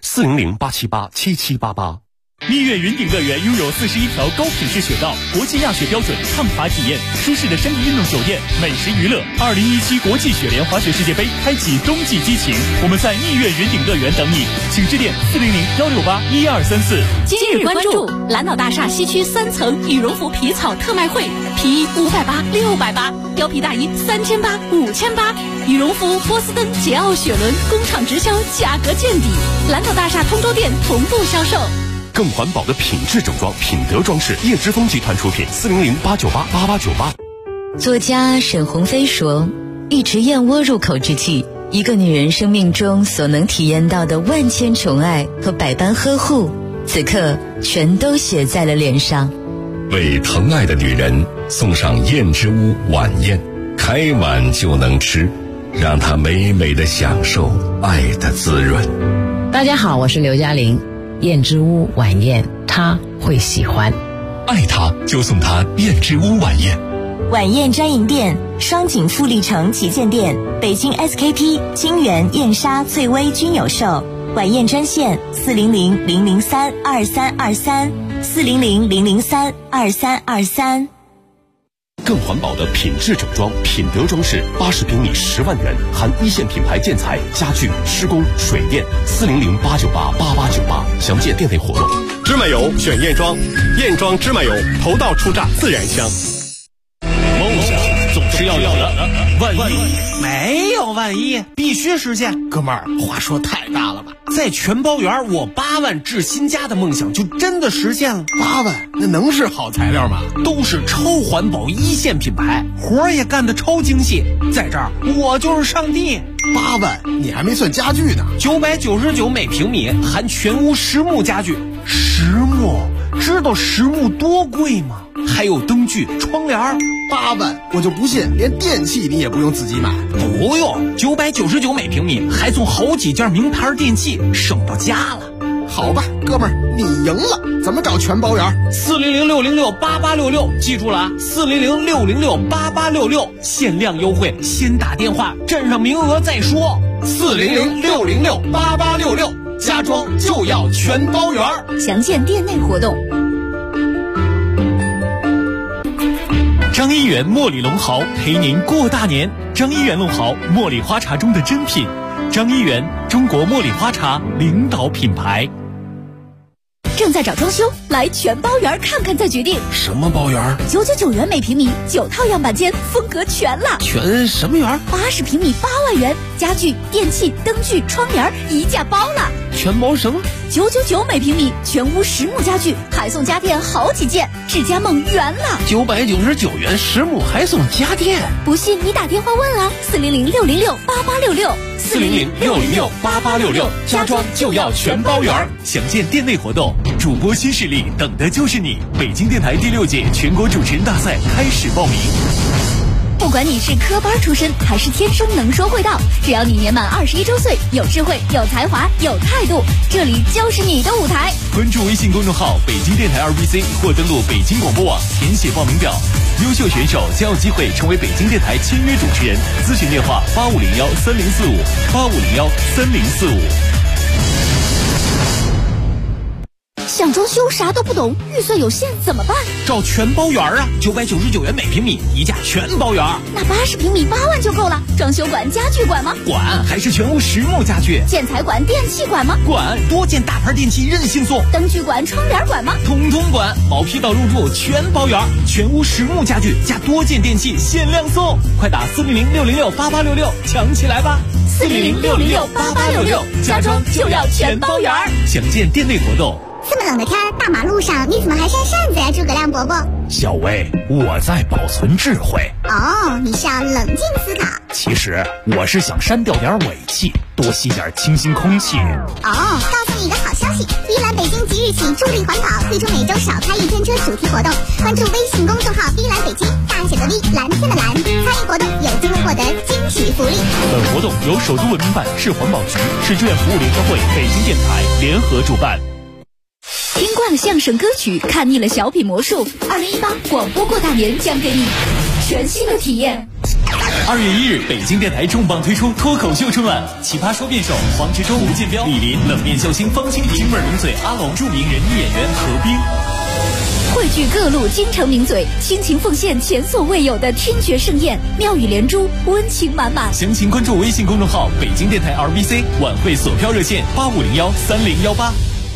，400-878-7788。 蜜月云顶乐园拥有41条高品质雪道，国际亚雪标准抗滑体验，舒适的山地运动酒店，美食娱乐。2017国际雪莲滑雪世界杯开启冬季激情，我们在蜜月云顶乐园等你，请致电400-168-1234。 今日关注蓝岛大厦西区3层羽绒服皮草特卖会，皮衣580、680，貂皮大衣3800、5800，羽绒服波司登、捷奥雪伦工厂直销，价格见底。蓝岛大厦通州店同步销售。 更环保的品质整装，品德装饰，叶之峰集团出品，400-898-8898。 作家沈鸿飞说，一池燕窝入口之际，一个女人生命中所能体验到的万千宠爱和百般呵护，此刻全都写在了脸上。 为疼爱的女人送上燕之屋晚宴，开碗就能吃，让她美美的享受爱的滋润。 大家好，我是刘嘉玲。燕之屋晚宴，他会喜欢。 爱他就送他燕之屋晚宴。 晚宴专营店：双井富力城旗舰店、北京 SKP、金源、燕莎、翠微均有售。晚宴专线400-003-2323，400-003-2323。 更环保的品质整装，品德装饰，80平米10万元，含一线品牌建材、家具、施工、水电，400-898-8898，详见店内活动。 芝麻油选燕庄，燕庄芝麻油头道初榨自然香。 梦想总是要有的，万一没有万一，必须实现。哥们儿，话说太大了吧？在全包园，我8万置新家的梦想就真的实现了。 8万，那能是好材料吗？ 都是超环保一线品牌，活儿也干得超精细。在这儿，我就是上帝。 8万，你还没算家具呢。 999每平米，含全屋实木家具。实木，知道实木多贵吗？还有灯具、窗帘。 8万，我就不信连电器你也不用自己买。 不用，999每平米，还送好几件名牌电器，省到家了。 好吧，哥们儿，你赢了。怎么找全包园 ？400-606-8866，记住了啊，400-606-8866，限量优惠，先打电话，占上名额再说。 400-606-8866，家装就要全包园。 详见店内活动。 张一元茉莉龙毫陪您过大年。张一元龙毫，茉莉花茶中的珍品， 张一元，中国茉莉花茶领导品牌。 正在找装修，来全包园看看再决定。 什么包园 ？999元每平米，9套样板间，风格全了。 全什么园 ？80平米8万元，家具、电器、灯具、窗帘一价包了。 全包什么 ？999每平米，全屋实木家具，还送家电好几件，智家梦圆了。 999元实木还送家电， 不信你打电话问啊，400-606-8866，400-606-8866， 家装就要全包圆。想见店内活动，主播新势力等的就是你。北京电台第6届全国主持人大赛开始报名。 不管你是科班出身还是天生能说会道，只要你年满21周岁，有智慧、有才华、有态度，这里就是你的舞台。 关注微信公众号北京电台2BC 或登录北京广播网填写报名表，优秀选手将有机会成为北京电台签约主持人。咨询电话8501-3045，8501-3045。 想装修啥都不懂，预算有限怎么办？ 找全包园啊，999元每平米，一价全包圆。 那80平米8万就够了。装修管、家具管吗？ 管，还是全屋实木家具。 建材管、电器管吗？ 管，多件大牌电器任性送。 灯具管、窗帘管吗？ 通通管，毛坯到入住全包圆，全屋实木家具加多件电器限量送。快打400-606-8866抢起来吧 ！400-606-8866，家装就要全包圆。 想见店内活动。 这么冷的天，大马路上你怎么还扇扇子呀，诸葛亮伯伯？ 小薇，我在保存智慧。 哦，你是要冷静思考。 其实我是想删掉点尾气，多吸点清新空气。 哦，告诉你一个好消息，碧蓝北京即日起助力环保，推出每周少开1天车主题活动。关注微信公众号碧蓝北京，大写的 V， 蓝天的蓝，参与活动有机会获得惊喜福利。 本活动由首都文明办、市环保局、市志愿服务联合会、北京电台联合主办。 听惯了相声歌曲，看腻了小品魔术，2018广播过大年将给你全新的体验。 2月1日，北京电台重磅推出脱口秀春晚，奇葩说辩手黄执中、吴建彪、李林，冷面笑星方清平，京味名嘴阿龙，著名人艺演员何冰， 汇聚各路京城名嘴，倾情奉献前所未有的听觉盛宴，妙语连珠，温情满满。 详情关注微信公众号北京电台 RBC， 晚会索票热线8501-3018。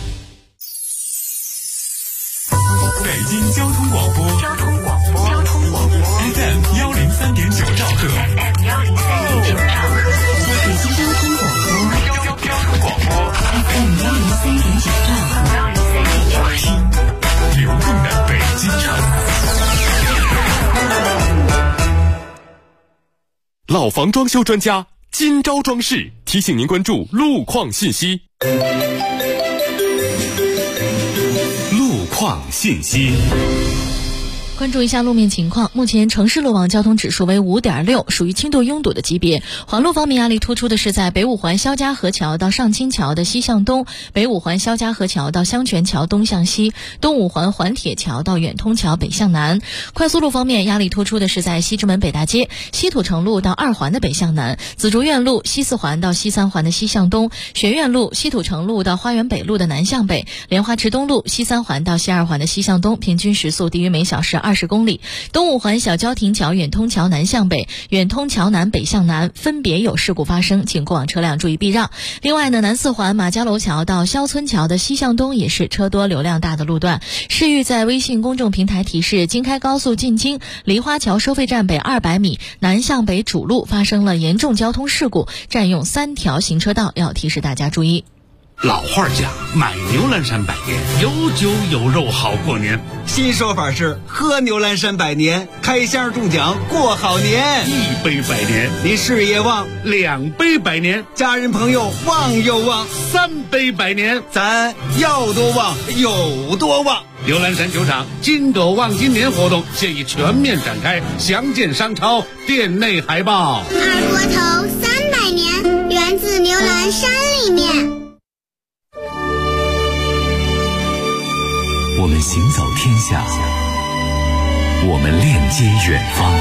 北京交通广播FM 103.9兆赫，北京交通广播 FM 103.9兆赫，听流动的北京城。 老房装修专家金招装饰提醒您关注路况信息。 信息， 关注一下路面情况。目前城市路网交通指数为5.6，属于轻度拥堵的级别。环路方面压力突出的是在北五环肖家河桥到上清桥的西向东，北五环肖家河桥到香泉桥东向西，东五环环铁桥到远通桥北向南。快速路方面压力突出的是在西直门北大街、西土城路到2环的北向南，紫竹院路西4环到西3环的西向东，学院路西土城路到花园北路的南向北，莲花池东路西3环到西2环的西向东，平均时速低于每小时20公里。东五环小交亭桥远通桥南向北、远通桥南北向南分别有事故发生，请过往车辆注意避让。另外呢，南4环马家楼桥到肖村桥的西向东也是车多流量大的路段。市域在微信公众平台提示，京开高速进京梨花桥收费站北200米南向北主路发生了严重交通事故，占用3条行车道，要提示大家注意。 老话讲，买牛栏山百年，有酒有肉好过年。 新说法是喝牛栏山百年，开箱中奖过好年。 1杯百年， 你事业旺 ；2杯百年， 家人朋友旺又旺 ；3杯百年， 咱要多旺有多旺。 牛栏山酒厂金斗旺今年活动现已全面展开，详见商超店内海报。 二锅头300年，源自牛栏山里面。 我们行走天下，我们链接远方。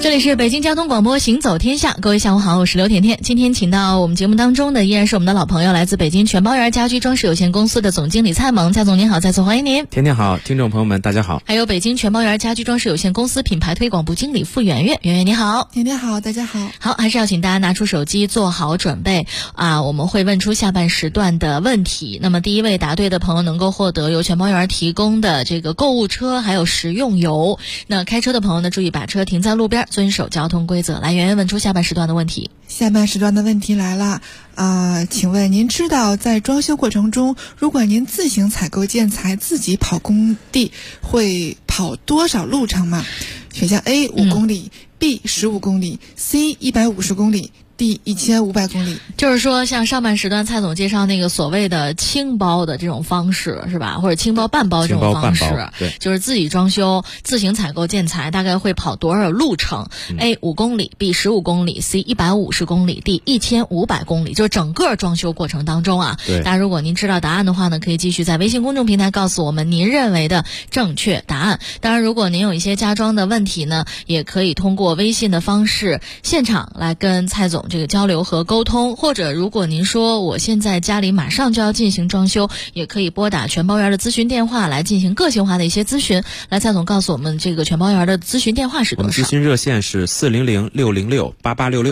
这里是北京交通广播行走天下，各位下午好，我是刘甜甜。今天请到我们节目当中的依然是我们的老朋友，来自北京全包园家居装饰有限公司的总经理蔡萌。蔡总您好，再次欢迎您。 甜甜好，听众朋友们大家好。 还有北京全包园家居装饰有限公司品牌推广部经理付圆圆，圆圆你好。 甜甜好，大家好。 好，还是要请大家拿出手机做好准备啊，我们会问出下半时段的问题。那么第一位答对的朋友能够获得由全包园提供的这个购物车还有食用油。那开车的朋友呢，注意把车停在路边，遵守交通规则。来，圆圆问出下半时段的问题。 下半时段的问题来了请问您知道在装修过程中，如果您自行采购建材自己跑工地会跑多少路程吗？选项 A 5公里、B 15公里、C 150公里、D 1500公里。 就是说像上半时段蔡总介绍那个所谓的轻包的这种方式是吧，或者轻包半包这种方式， 对， 就是自己装修自行采购建材大概会跑多少路程、A 5公里 B 15公里 C 150公里 D 1500公里，就是整个装修过程当中啊。 对， 大家如果您知道答案的话呢，可以继续在微信公众平台告诉我们您认为的正确答案。当然如果您有一些家装的问题呢，也可以通过微信的方式现场来跟蔡总这个交流和沟通，或者如果您说我现在家里马上就要进行装修，也可以拨打全包园的咨询电话来进行个性化的一些咨询。来，蔡总告诉我们这个全包园的咨询电话是多少？ 我们咨询热线是400-606-8866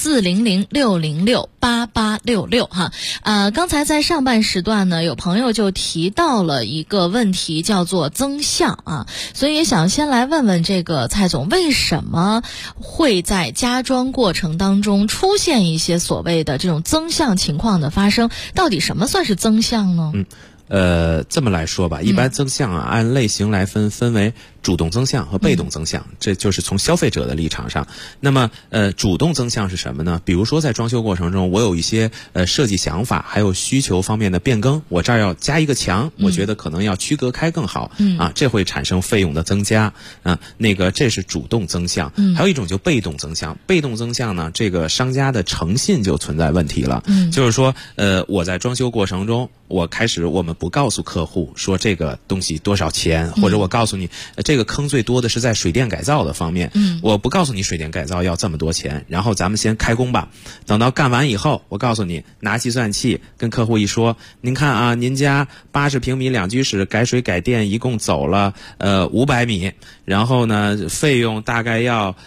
400-606-8866哈。刚才在上半时段呢，有朋友就提到了一个问题，叫做增项啊，所以也想先来问问这个蔡总，为什么会在家装过程当中出现一些所谓的这种增项情况的发生？到底什么算是增项呢？ 这么来说吧，一般增项按类型来分为主动增项和被动增项，这就是从消费者的立场上。那么主动增项是什么呢？比如说在装修过程中，我有一些设计想法还有需求方面的变更，我这儿要加一个墙，我觉得可能要区隔开更好这会产生费用的增加这是主动增项。还有一种就被动增项，被动增项呢，这个商家的诚信就存在问题了。就是说我在装修过程中，我们不告诉客户说这个东西多少钱，或者我告诉你这个坑最多的是在水电改造的方面，我不告诉你水电改造要这么多钱，然后咱们先开工吧，等到干完以后，我告诉你拿计算器跟客户一说，您看啊，您家80平米两居室改水改电一共走了500米，然后呢费用大概要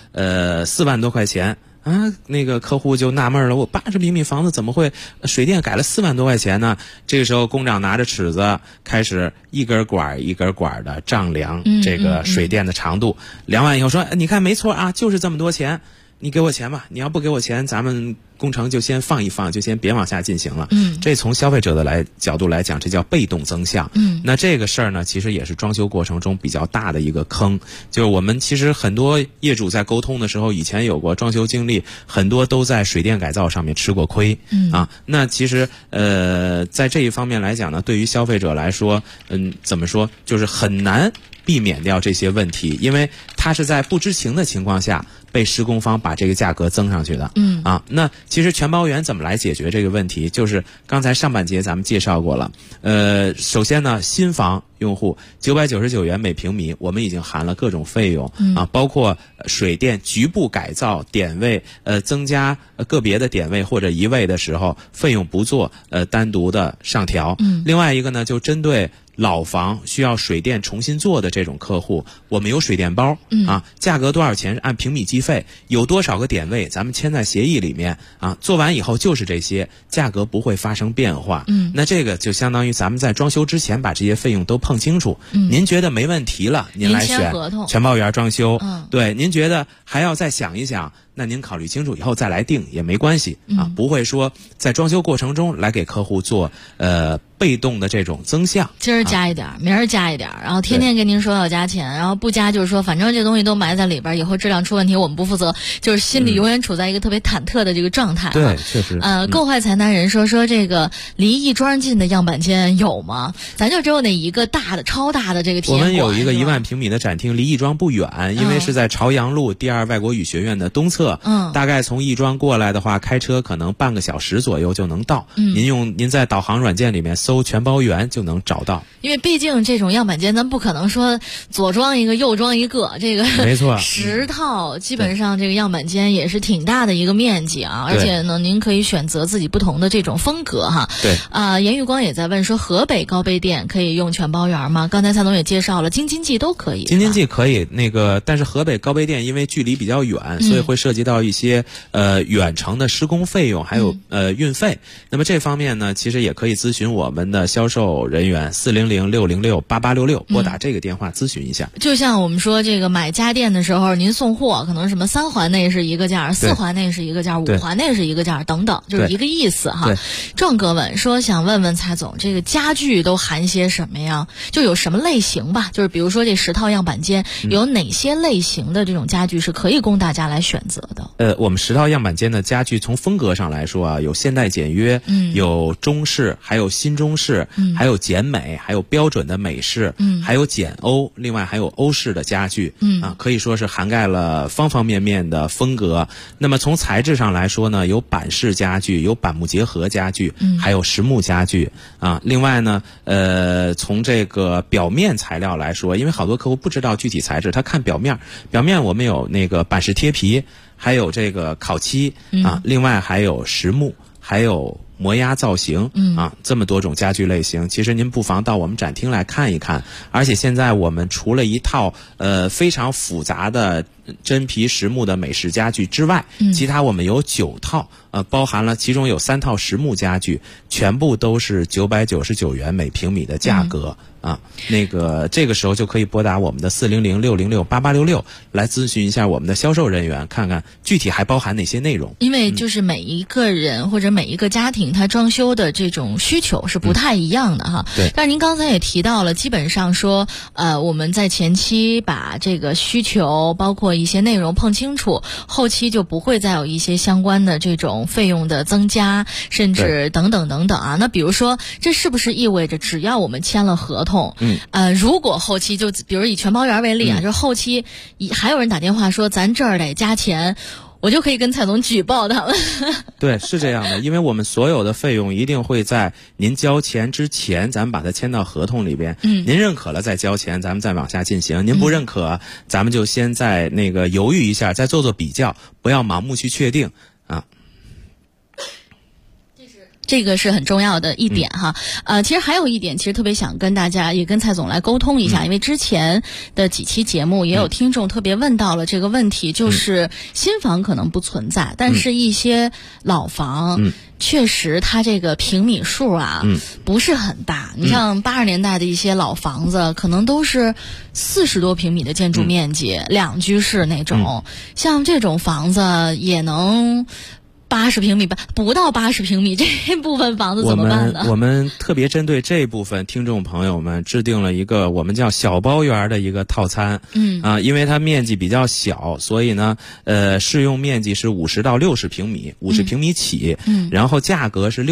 4万多块钱。那个客户就纳闷了，我80平米房子怎么会水电改了4万多块钱呢？这个时候工长拿着尺子开始一根管一根管的丈量这个水电的长度，量完以后说你看没错啊，就是这么多钱，你给我钱吧，你要不给我钱，咱们工程就先放一放，就先别往下进行了。这从消费者的角度来讲，这叫被动增项。那这个事儿呢，其实也是装修过程中比较大的一个坑。就是我们其实很多业主在沟通的时候，以前有过装修经历，很多都在水电改造上面吃过亏。那其实在这一方面来讲呢，对于消费者来说，怎么说，就是很难避免掉这些问题，因为他是在不知情的情况下被施工方把这个价格增上去的。那其实全包园怎么来解决这个问题，就是刚才上半节咱们介绍过了。首先呢，新房用户999元每平米，我们已经含了各种费用包括水电局部改造点位增加个别的点位或者移位的时候，费用不做单独的上调。另外一个呢，就针对老房需要水电重新做的这种客户，我们有水电包价格多少钱按平米计费，有多少个点位咱们签在协议里面做完以后就是这些，价格不会发生变化。那这个就相当于咱们在装修之前把这些费用都碰清楚。您觉得没问题了，您来选全包园装修。对，您觉得还要再想一想，那您考虑清楚以后再来定也没关系不会说在装修过程中来给客户做被动的这种增项， 今儿加一点明儿加一点，然后天天跟您说要加钱，然后不加就是说反正这东西都埋在里边，以后质量出问题我们不负责，就是心里永远处在一个特别忐忑的这个状态。 对，确实。 购坏财男人说这个离亦庄近的样板间有吗？咱就只有那一个大的超大的这个体验馆。 我们有一个1万平米的展厅，离亦庄不远，因为是在朝阳路第2外国语学院的东侧。 克，大概从亦庄过来的话，开车可能半个小时左右就能到。您在导航软件里面搜全包园就能找到。 因为毕竟这种样板间，咱不可能说左装一个右装一个，这个没错 10套基本上这个样板间也是挺大的一个面积啊，而且呢，您可以选择自己不同的这种风格哈。 对严玉光也在问说，河北高碑店可以用全包园吗？刚才蔡总也介绍了，京津冀都可以。 京津冀可以，但是河北高碑店因为距离比较远，所以会涉及到一些远程的施工费用，还有运费。那么这方面呢，其实也可以咨询我们的销售人员400-606-8866，拨打这个电话咨询一下。 就像我们说这个买家电的时候，您送货可能什么3环内是一个价，4环内是一个价，5环内是一个价等等，就是一个意思哈。壮哥问说，想问问蔡总，这个家具都含些什么呀？就有什么类型吧？就是比如说这10套样板间，有哪些类型的这种家具是可以供大家来选择的？ 我们10套样板间的家具从风格上来说啊，有现代简约，有中式，还有新中式，还有简美，还有标准的美式，还有简欧，另外还有欧式的家具，可以说是涵盖了方方面面的风格。那么从材质上来说呢，有板式家具，有板木结合家具，还有实木家具啊。另外呢，从这个表面材料来说，因为好多客户不知道具体材质，他看表面我们有那个板式贴皮，还有这个烤漆啊，另外还有实木，还有磨压造型这么多种家具类型，其实您不妨到我们展厅来看一看。而且现在我们除了一套非常复杂的真皮实木的美式家具之外，其他我们有9套，包含了其中有3套实木家具，全部都是999元每平米的价格这个时候就可以拨打我们的400-606-8866来咨询一下我们的销售人员，看看具体还包含哪些内容。 因为就是每一个人或者每一个家庭，他装修的这种需求是不太一样的哈。 对。 但是您刚才也提到了，基本上说我们在前期把这个需求包括一些内容碰清楚，后期就不会再有一些相关的这种费用的增加，甚至等等等等啊。那比如说，这是不是意味着只要我们签了合同，如果后期就比如以全包园为例啊，就后期还有人打电话说咱这儿得加钱，我就可以跟蔡总举报他们。 对，是这样的，因为我们所有的费用一定会在您交钱之前，咱们把它签到合同里边。您认可了再交钱，咱们再往下进行。您不认可，咱们就先在那个犹豫一下，再做比较，不要盲目去确定啊。 这个是很重要的一点哈。其实还有一点，其实特别想跟大家也跟蔡总来沟通一下，因为之前的几期节目也有听众特别问到了这个问题，就是新房可能不存在，但是一些老房确实它这个平米数啊不是很大。你像80年代的一些老房子，可能都是40多平米的建筑面积，2居室那种，像这种房子也能80平米吧，不到80平米，这部分房子怎么办呢？ 我们特别针对这部分听众朋友们制定了一个我们叫小包园的一个套餐。因为它面积比较小，所以呢，适用面积是50到60平米，50平米起。然后价格是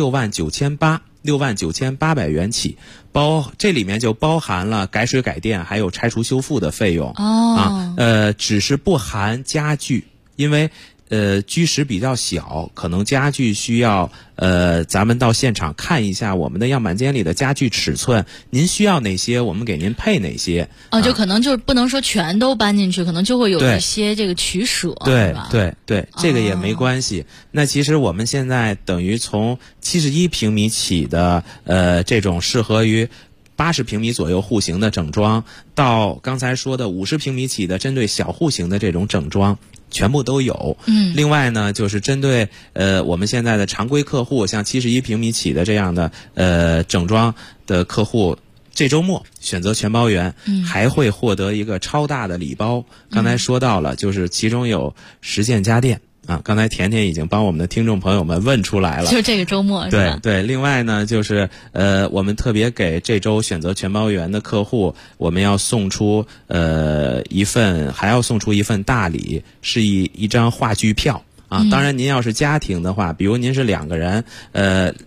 69800元起，这里面就包含了改水改电还有拆除修复的费用。只是不含家具，因为居室比较小，可能家具需要咱们到现场看一下我们的样板间里的家具尺寸，您需要哪些，我们给您配哪些。 就可能就是不能说全都搬进去，可能就会有一些这个取舍。 对，这个也没关系。那其实我们现在等于从71平米起的这种适合于80平米左右户型的整装，到刚才说的50平米起的针对小户型的这种整装，全部都有。另外呢，就是针对我们现在的常规客户，像71平米起的这样的整装的客户，这周末选择全包园，还会获得一个超大的礼包。刚才说到了，就是其中有10件家电。刚才甜甜已经帮我们的听众朋友们问出来了， 就这个周末是吧？ 对。另外呢，就是我们特别给这周选择全包园的客户，我们要送出还要送出一份大礼，是一张话剧票。当然您要是家庭的话，比如您是2个人，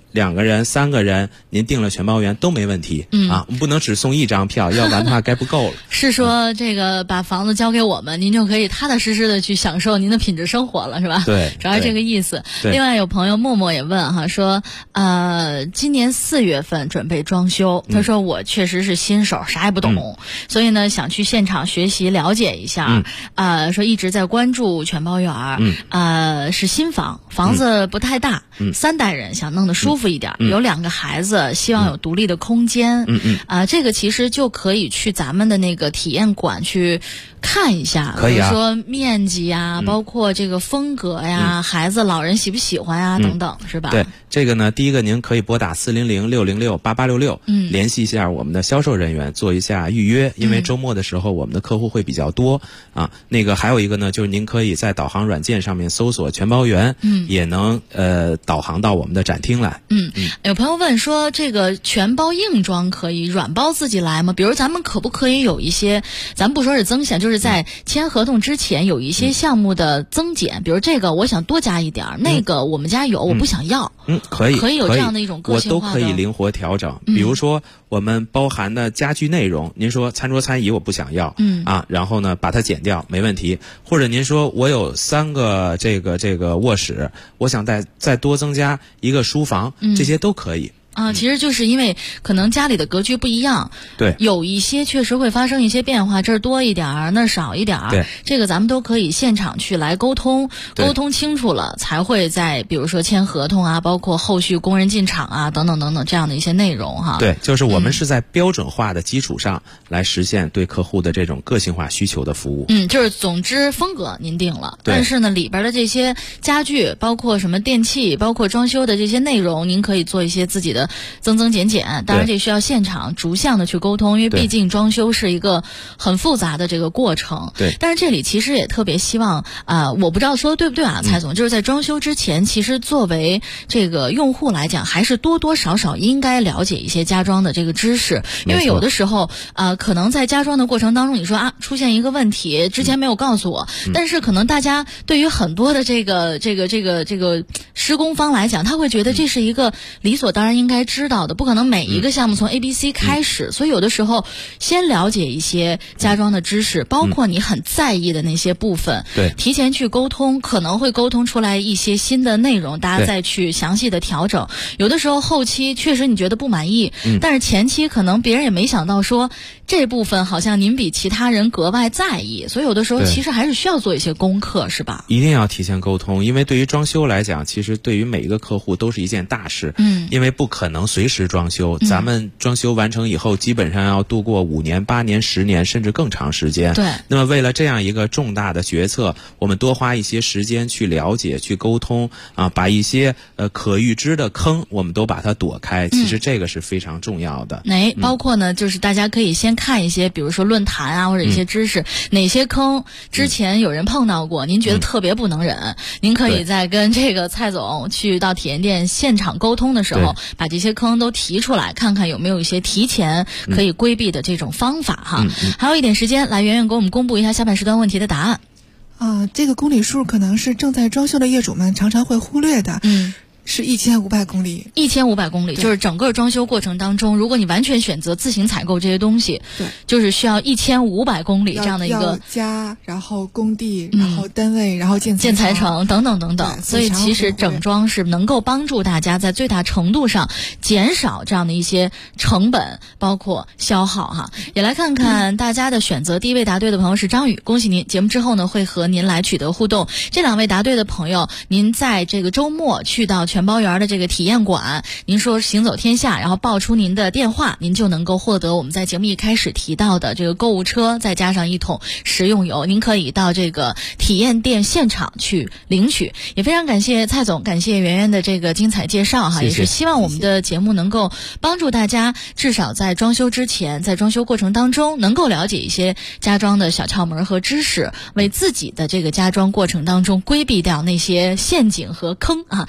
2个人、3个人，您订了全包园都没问题。我们不能只送1张票，要不然的话该不够了。 是说这个把房子交给我们，您就可以踏踏实实的去享受您的品质生活了，是吧？ 对， 主要是这个意思。另外有朋友默默也问哈，说今年4月份准备装修，他说我确实是新手，啥也不懂，所以呢想去现场学习了解一下。说一直在关注全包园，是新房子不太大，3代人想弄得舒服一点，有2个孩子，希望有独立的空间。这个其实就可以去咱们的那个体验馆去看一下， 可以比如说面积呀，包括这个风格呀，孩子老人喜不喜欢呀，等等，是吧？ 对，这个呢，第一个您可以拨打400-606-8866，联系一下我们的销售人员做一下预约，因为周末的时候我们的客户会比较多啊。那个还有一个呢，就是您可以在导航软件上面搜索全包园，也能导航到我们的展厅来。 有朋友问说，这个全包硬装可以，软包自己来吗？比如咱们可不可以有一些，咱不说是增险，就是在签合同之前有一些项目的增减，比如这个我想多加一点，那个我们家有，我不想要。 可以有这样的一种个性化的， 我都可以灵活调整。比如说我们包含的家具内容，您说餐桌餐椅我不想要，然后呢把它减掉没问题。或者您说我有3个这个卧室，我想再多增加1个书房，这些都可以。 其实就是因为可能家里的格局不一样， 对， 有一些确实会发生一些变化，这儿多一点儿，那儿少一点儿， 对， 这个咱们都可以现场去来沟通清楚了，才会在比如说签合同啊，包括后续工人进场啊，等等等等这样的一些内容哈。 对，就是我们是在标准化的基础上来实现对客户的这种个性化需求的服务。 就是总之风格您定了，但是呢里边的这些家具，包括什么电器，包括装修的这些内容，您可以做一些自己的增减，当然这需要现场逐项的去沟通，因为毕竟装修是一个很复杂的这个过程。 对， 但是这里其实也特别希望我不知道说对不对啊，蔡总，就是在装修之前，其实作为这个用户来讲，还是多多少少应该了解一些家装的这个知识，因为有的时候可能在家装的过程当中，你说出现一个问题，之前没有告诉我，但是可能大家对于很多的这个施工方来讲，他会觉得这是一个理所当然应该知道的，不可能每一个项目从 ABC 开始，所以有的时候先了解一些家装的知识，包括你很在意的那些部分， 对， 提前去沟通，可能会沟通出来一些新的内容，大家再去详细的调整。有的时候后期确实你觉得不满意，但是前期可能别人也没想到说这部分好像您比其他人格外在意，所以有的时候其实还是需要做一些功课，是吧？ 一定要提前沟通，因为对于装修来讲，其实对于每一个客户都是一件大事，因为不可能随时装修，咱们装修完成以后，基本上要度过5年、8年、10年，甚至更长时间。 对。 那么为了这样一个重大的决策，我们多花一些时间去了解、去沟通把一些可预知的坑，我们都把它躲开。其实这个是非常重要的。 包括呢，就是大家可以先看一些，比如说论坛啊，或者一些知识，哪些坑之前有人碰到过，您觉得特别不能忍，您可以在跟这个蔡总去到体验店现场沟通的时候，把这些坑都提出来，看看有没有一些提前可以规避的这种方法哈。还有一点时间，来圆圆给我们公布一下下半时段问题的答案。 这个公里数可能是正在装修的业主们常常会忽略的。是1500公里 ，1500公里就是整个装修过程当中，如果你完全选择自行采购这些东西， 对， 就是需要1500公里这样的一个家，然后工地，然后单位，然后建材城等等等等。所以其实整装是能够帮助大家在最大程度上减少这样的一些成本，包括消耗哈。也来看看大家的选择，第一位答对的朋友是张宇，恭喜您！节目之后呢，会和您来取得互动。这2位答对的朋友，您在这个周末去到全包园的这个体验馆，您说行走天下，然后报出您的电话，您就能够获得我们在节目一开始提到的这个购物车，再加上1桶食用油，您可以到这个体验店现场去领取。也非常感谢蔡总，感谢圆圆的这个精彩介绍哈，也是希望我们的节目能够帮助大家，至少在装修之前，在装修过程当中能够了解一些家装的小窍门和知识，为自己的这个家装过程当中规避掉那些陷阱和坑啊，大家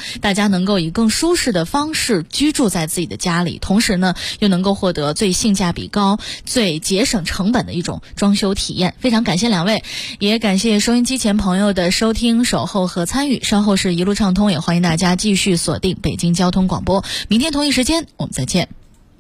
能够以更舒适的方式居住在自己的家里，同时呢又能够获得最性价比高、最节省成本的一种装修体验。非常感谢两位，也感谢收音机前朋友的收听、守候和参与。稍后是一路畅通，也欢迎大家继续锁定北京交通广播。明天同一时间我们再见。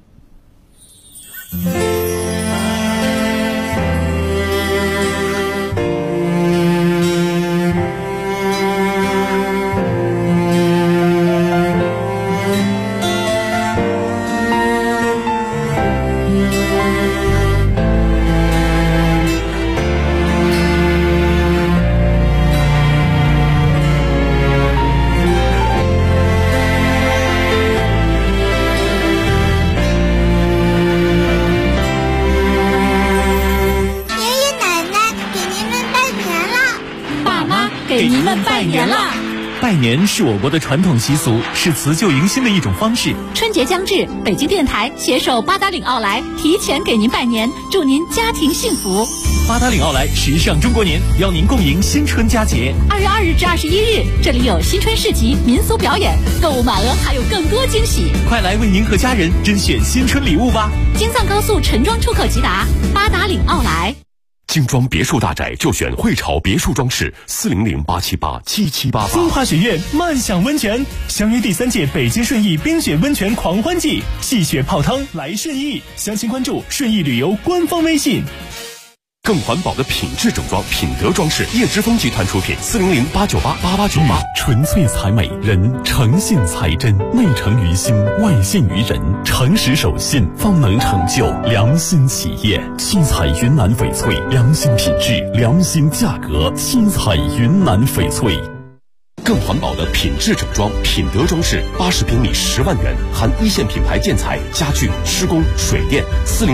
给您们拜年啦！ 拜年是我国的传统习俗，是辞旧迎新的一种方式。 春节将至，北京电台携手八达岭奥莱提前给您拜年，祝您家庭幸福。 八达岭奥莱时尚中国年，邀您共迎新春佳节。 2月2日至21日，这里有新春市集、民俗表演，购物满额还有更多惊喜。 快来为您和家人甄选新春礼物吧！ 京藏高速陈庄出口即达，八达岭奥莱。 精装别墅大宅就选汇潮别墅装饰，400-878-7788。 风华雪苑漫享温泉，相约第3届北京顺义冰雪温泉狂欢季，戏雪泡汤来顺义，详情关注顺义旅游官方微信。 更环保的品质整装，品德装饰，叶之峰集团出品，400-898-8898。 纯粹才美，人诚信才真，内诚于心，外现于人，诚实守信，方能成就良心企业。七彩云南翡翠，良心品质，良心价格，七彩云南翡翠。 更环保的品质整装，品德装饰，80平米10万元，含一线品牌建材、家具、施工、水电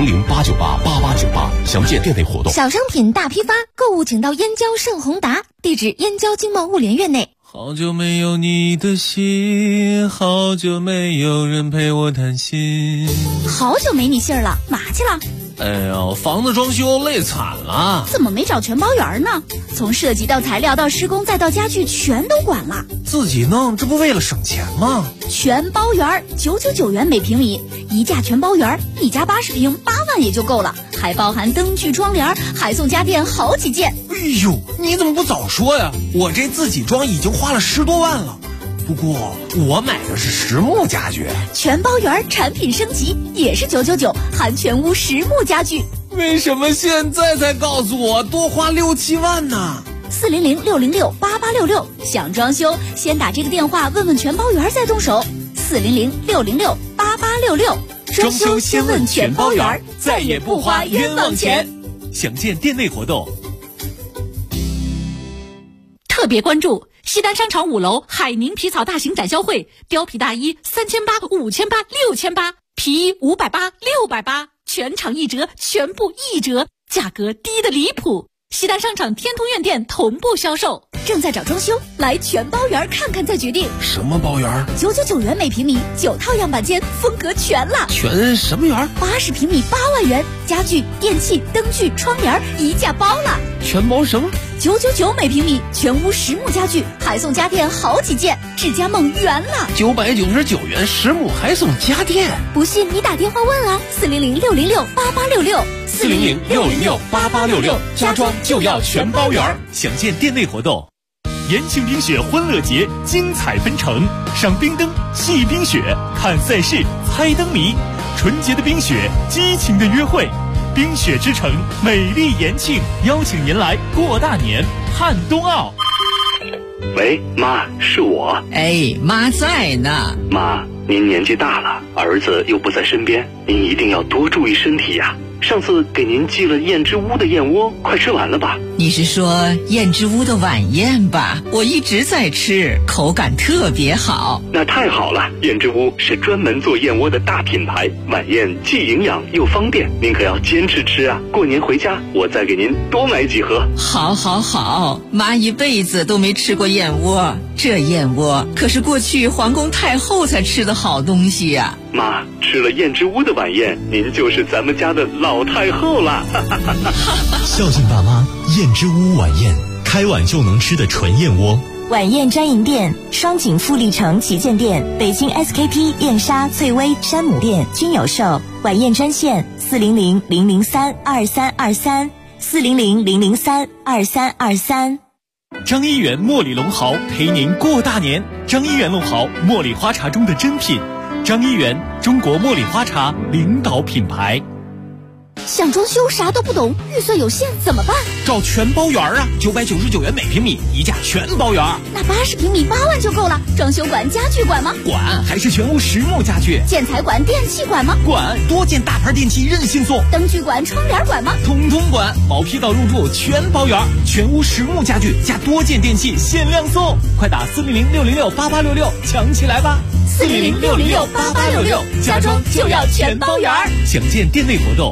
，400-898-8898。详见店内活动。 小商品大批发，购物请到燕郊盛宏达，地址燕郊经贸物联院内。 好久没有你的信，好久没有人陪我谈心。 好久没你信儿了，嘛去了？ 哎呦，房子装修累惨了。 怎么没找全包员呢？从设计到材料到施工再到家具全都管了。 自己弄，这不为了省钱吗？ 全包员999元每平米，一价全包员，一家80平8万也就够了，还包含灯具窗帘，还送家电好几件。 哎呦，你怎么不早说呀？我这自己装已经花了10多万了。不过我买的是实木家具， 全包员产品升级也是999，含全屋实木家具。 为什么现在才告诉我多花6、7万呢 ？400-606-8866，想装修先打这个电话问问全包员再动手。400-606-8866， 装修先问全包员，再也不花冤枉钱。详见店内活动。 特别关注西单商场5楼海宁皮草大型展销会，貂皮大衣3800、5800、6800，皮衣580、680，全场1折，全部1折，价格低得离谱。西单商场天通苑店同步销售，正在找装修，来全包园看看再决定。 什么包园 ？999元每平米，9套样板间，风格全了。 全什么园 ？80平米8万元，家具、电器、灯具、窗帘一价包了。 全包什么 ？999每平米，全屋实木家具，还送家电好几件，智家梦圆了。 999元实木还送家电， 不信你打电话问啊，400-606-8866。 400-606-8866，家装就要全包圆。详见店内活动。延庆冰雪欢乐节精彩纷呈，赏冰灯、戏冰雪、看赛事、猜灯谜，纯洁的冰雪，激情的约会。冰雪之城，美丽延庆，邀请您来过大年，看冬奥。 喂，妈，是我。 哎，妈在呢。 妈，您年纪大了，儿子又不在身边，您一定要多注意身体呀。上次给您寄了燕之屋的燕窝，快吃完了吧？ 你是说燕之屋的晚宴吧？我一直在吃，口感特别好。 那太好了，燕之屋是专门做燕窝的大品牌，晚宴既营养又方便，您可要坚持吃啊！过年回家我再给您多买几盒。 好好好，妈一辈子都没吃过燕窝，这燕窝可是过去皇宫太后才吃的好东西呀。 妈，吃了燕之屋的晚宴，您就是咱们家的老太后了。 孝敬爸妈，燕之屋晚宴，开碗就能吃的纯燕窝， 晚宴专营店：双井富力城旗舰店、北京 SKP 燕莎、翠微、山姆店均有售。晚宴专线：400-003-2323，400-003-2323。 张一元茉莉龙豪陪您过大年。张一元龙豪，茉莉花茶中的珍品。张一元，中国茉莉花茶领导品牌。 想装修啥都不懂，预算有限怎么办？ 找全包园啊，999元每平米，一价全包园。 那80平米8万就够了。装修管、家具管吗？ 管，还是全屋实木家具。 建材管、电器管吗？ 管，多件大牌电器任性送。 灯具管、窗帘管吗？ 通通管，毛坯到入住全包园，全屋实木家具加多件电器限量送，快打400-606-8866抢起来吧！400-606-8866，家装就要全包园。详见店内活动。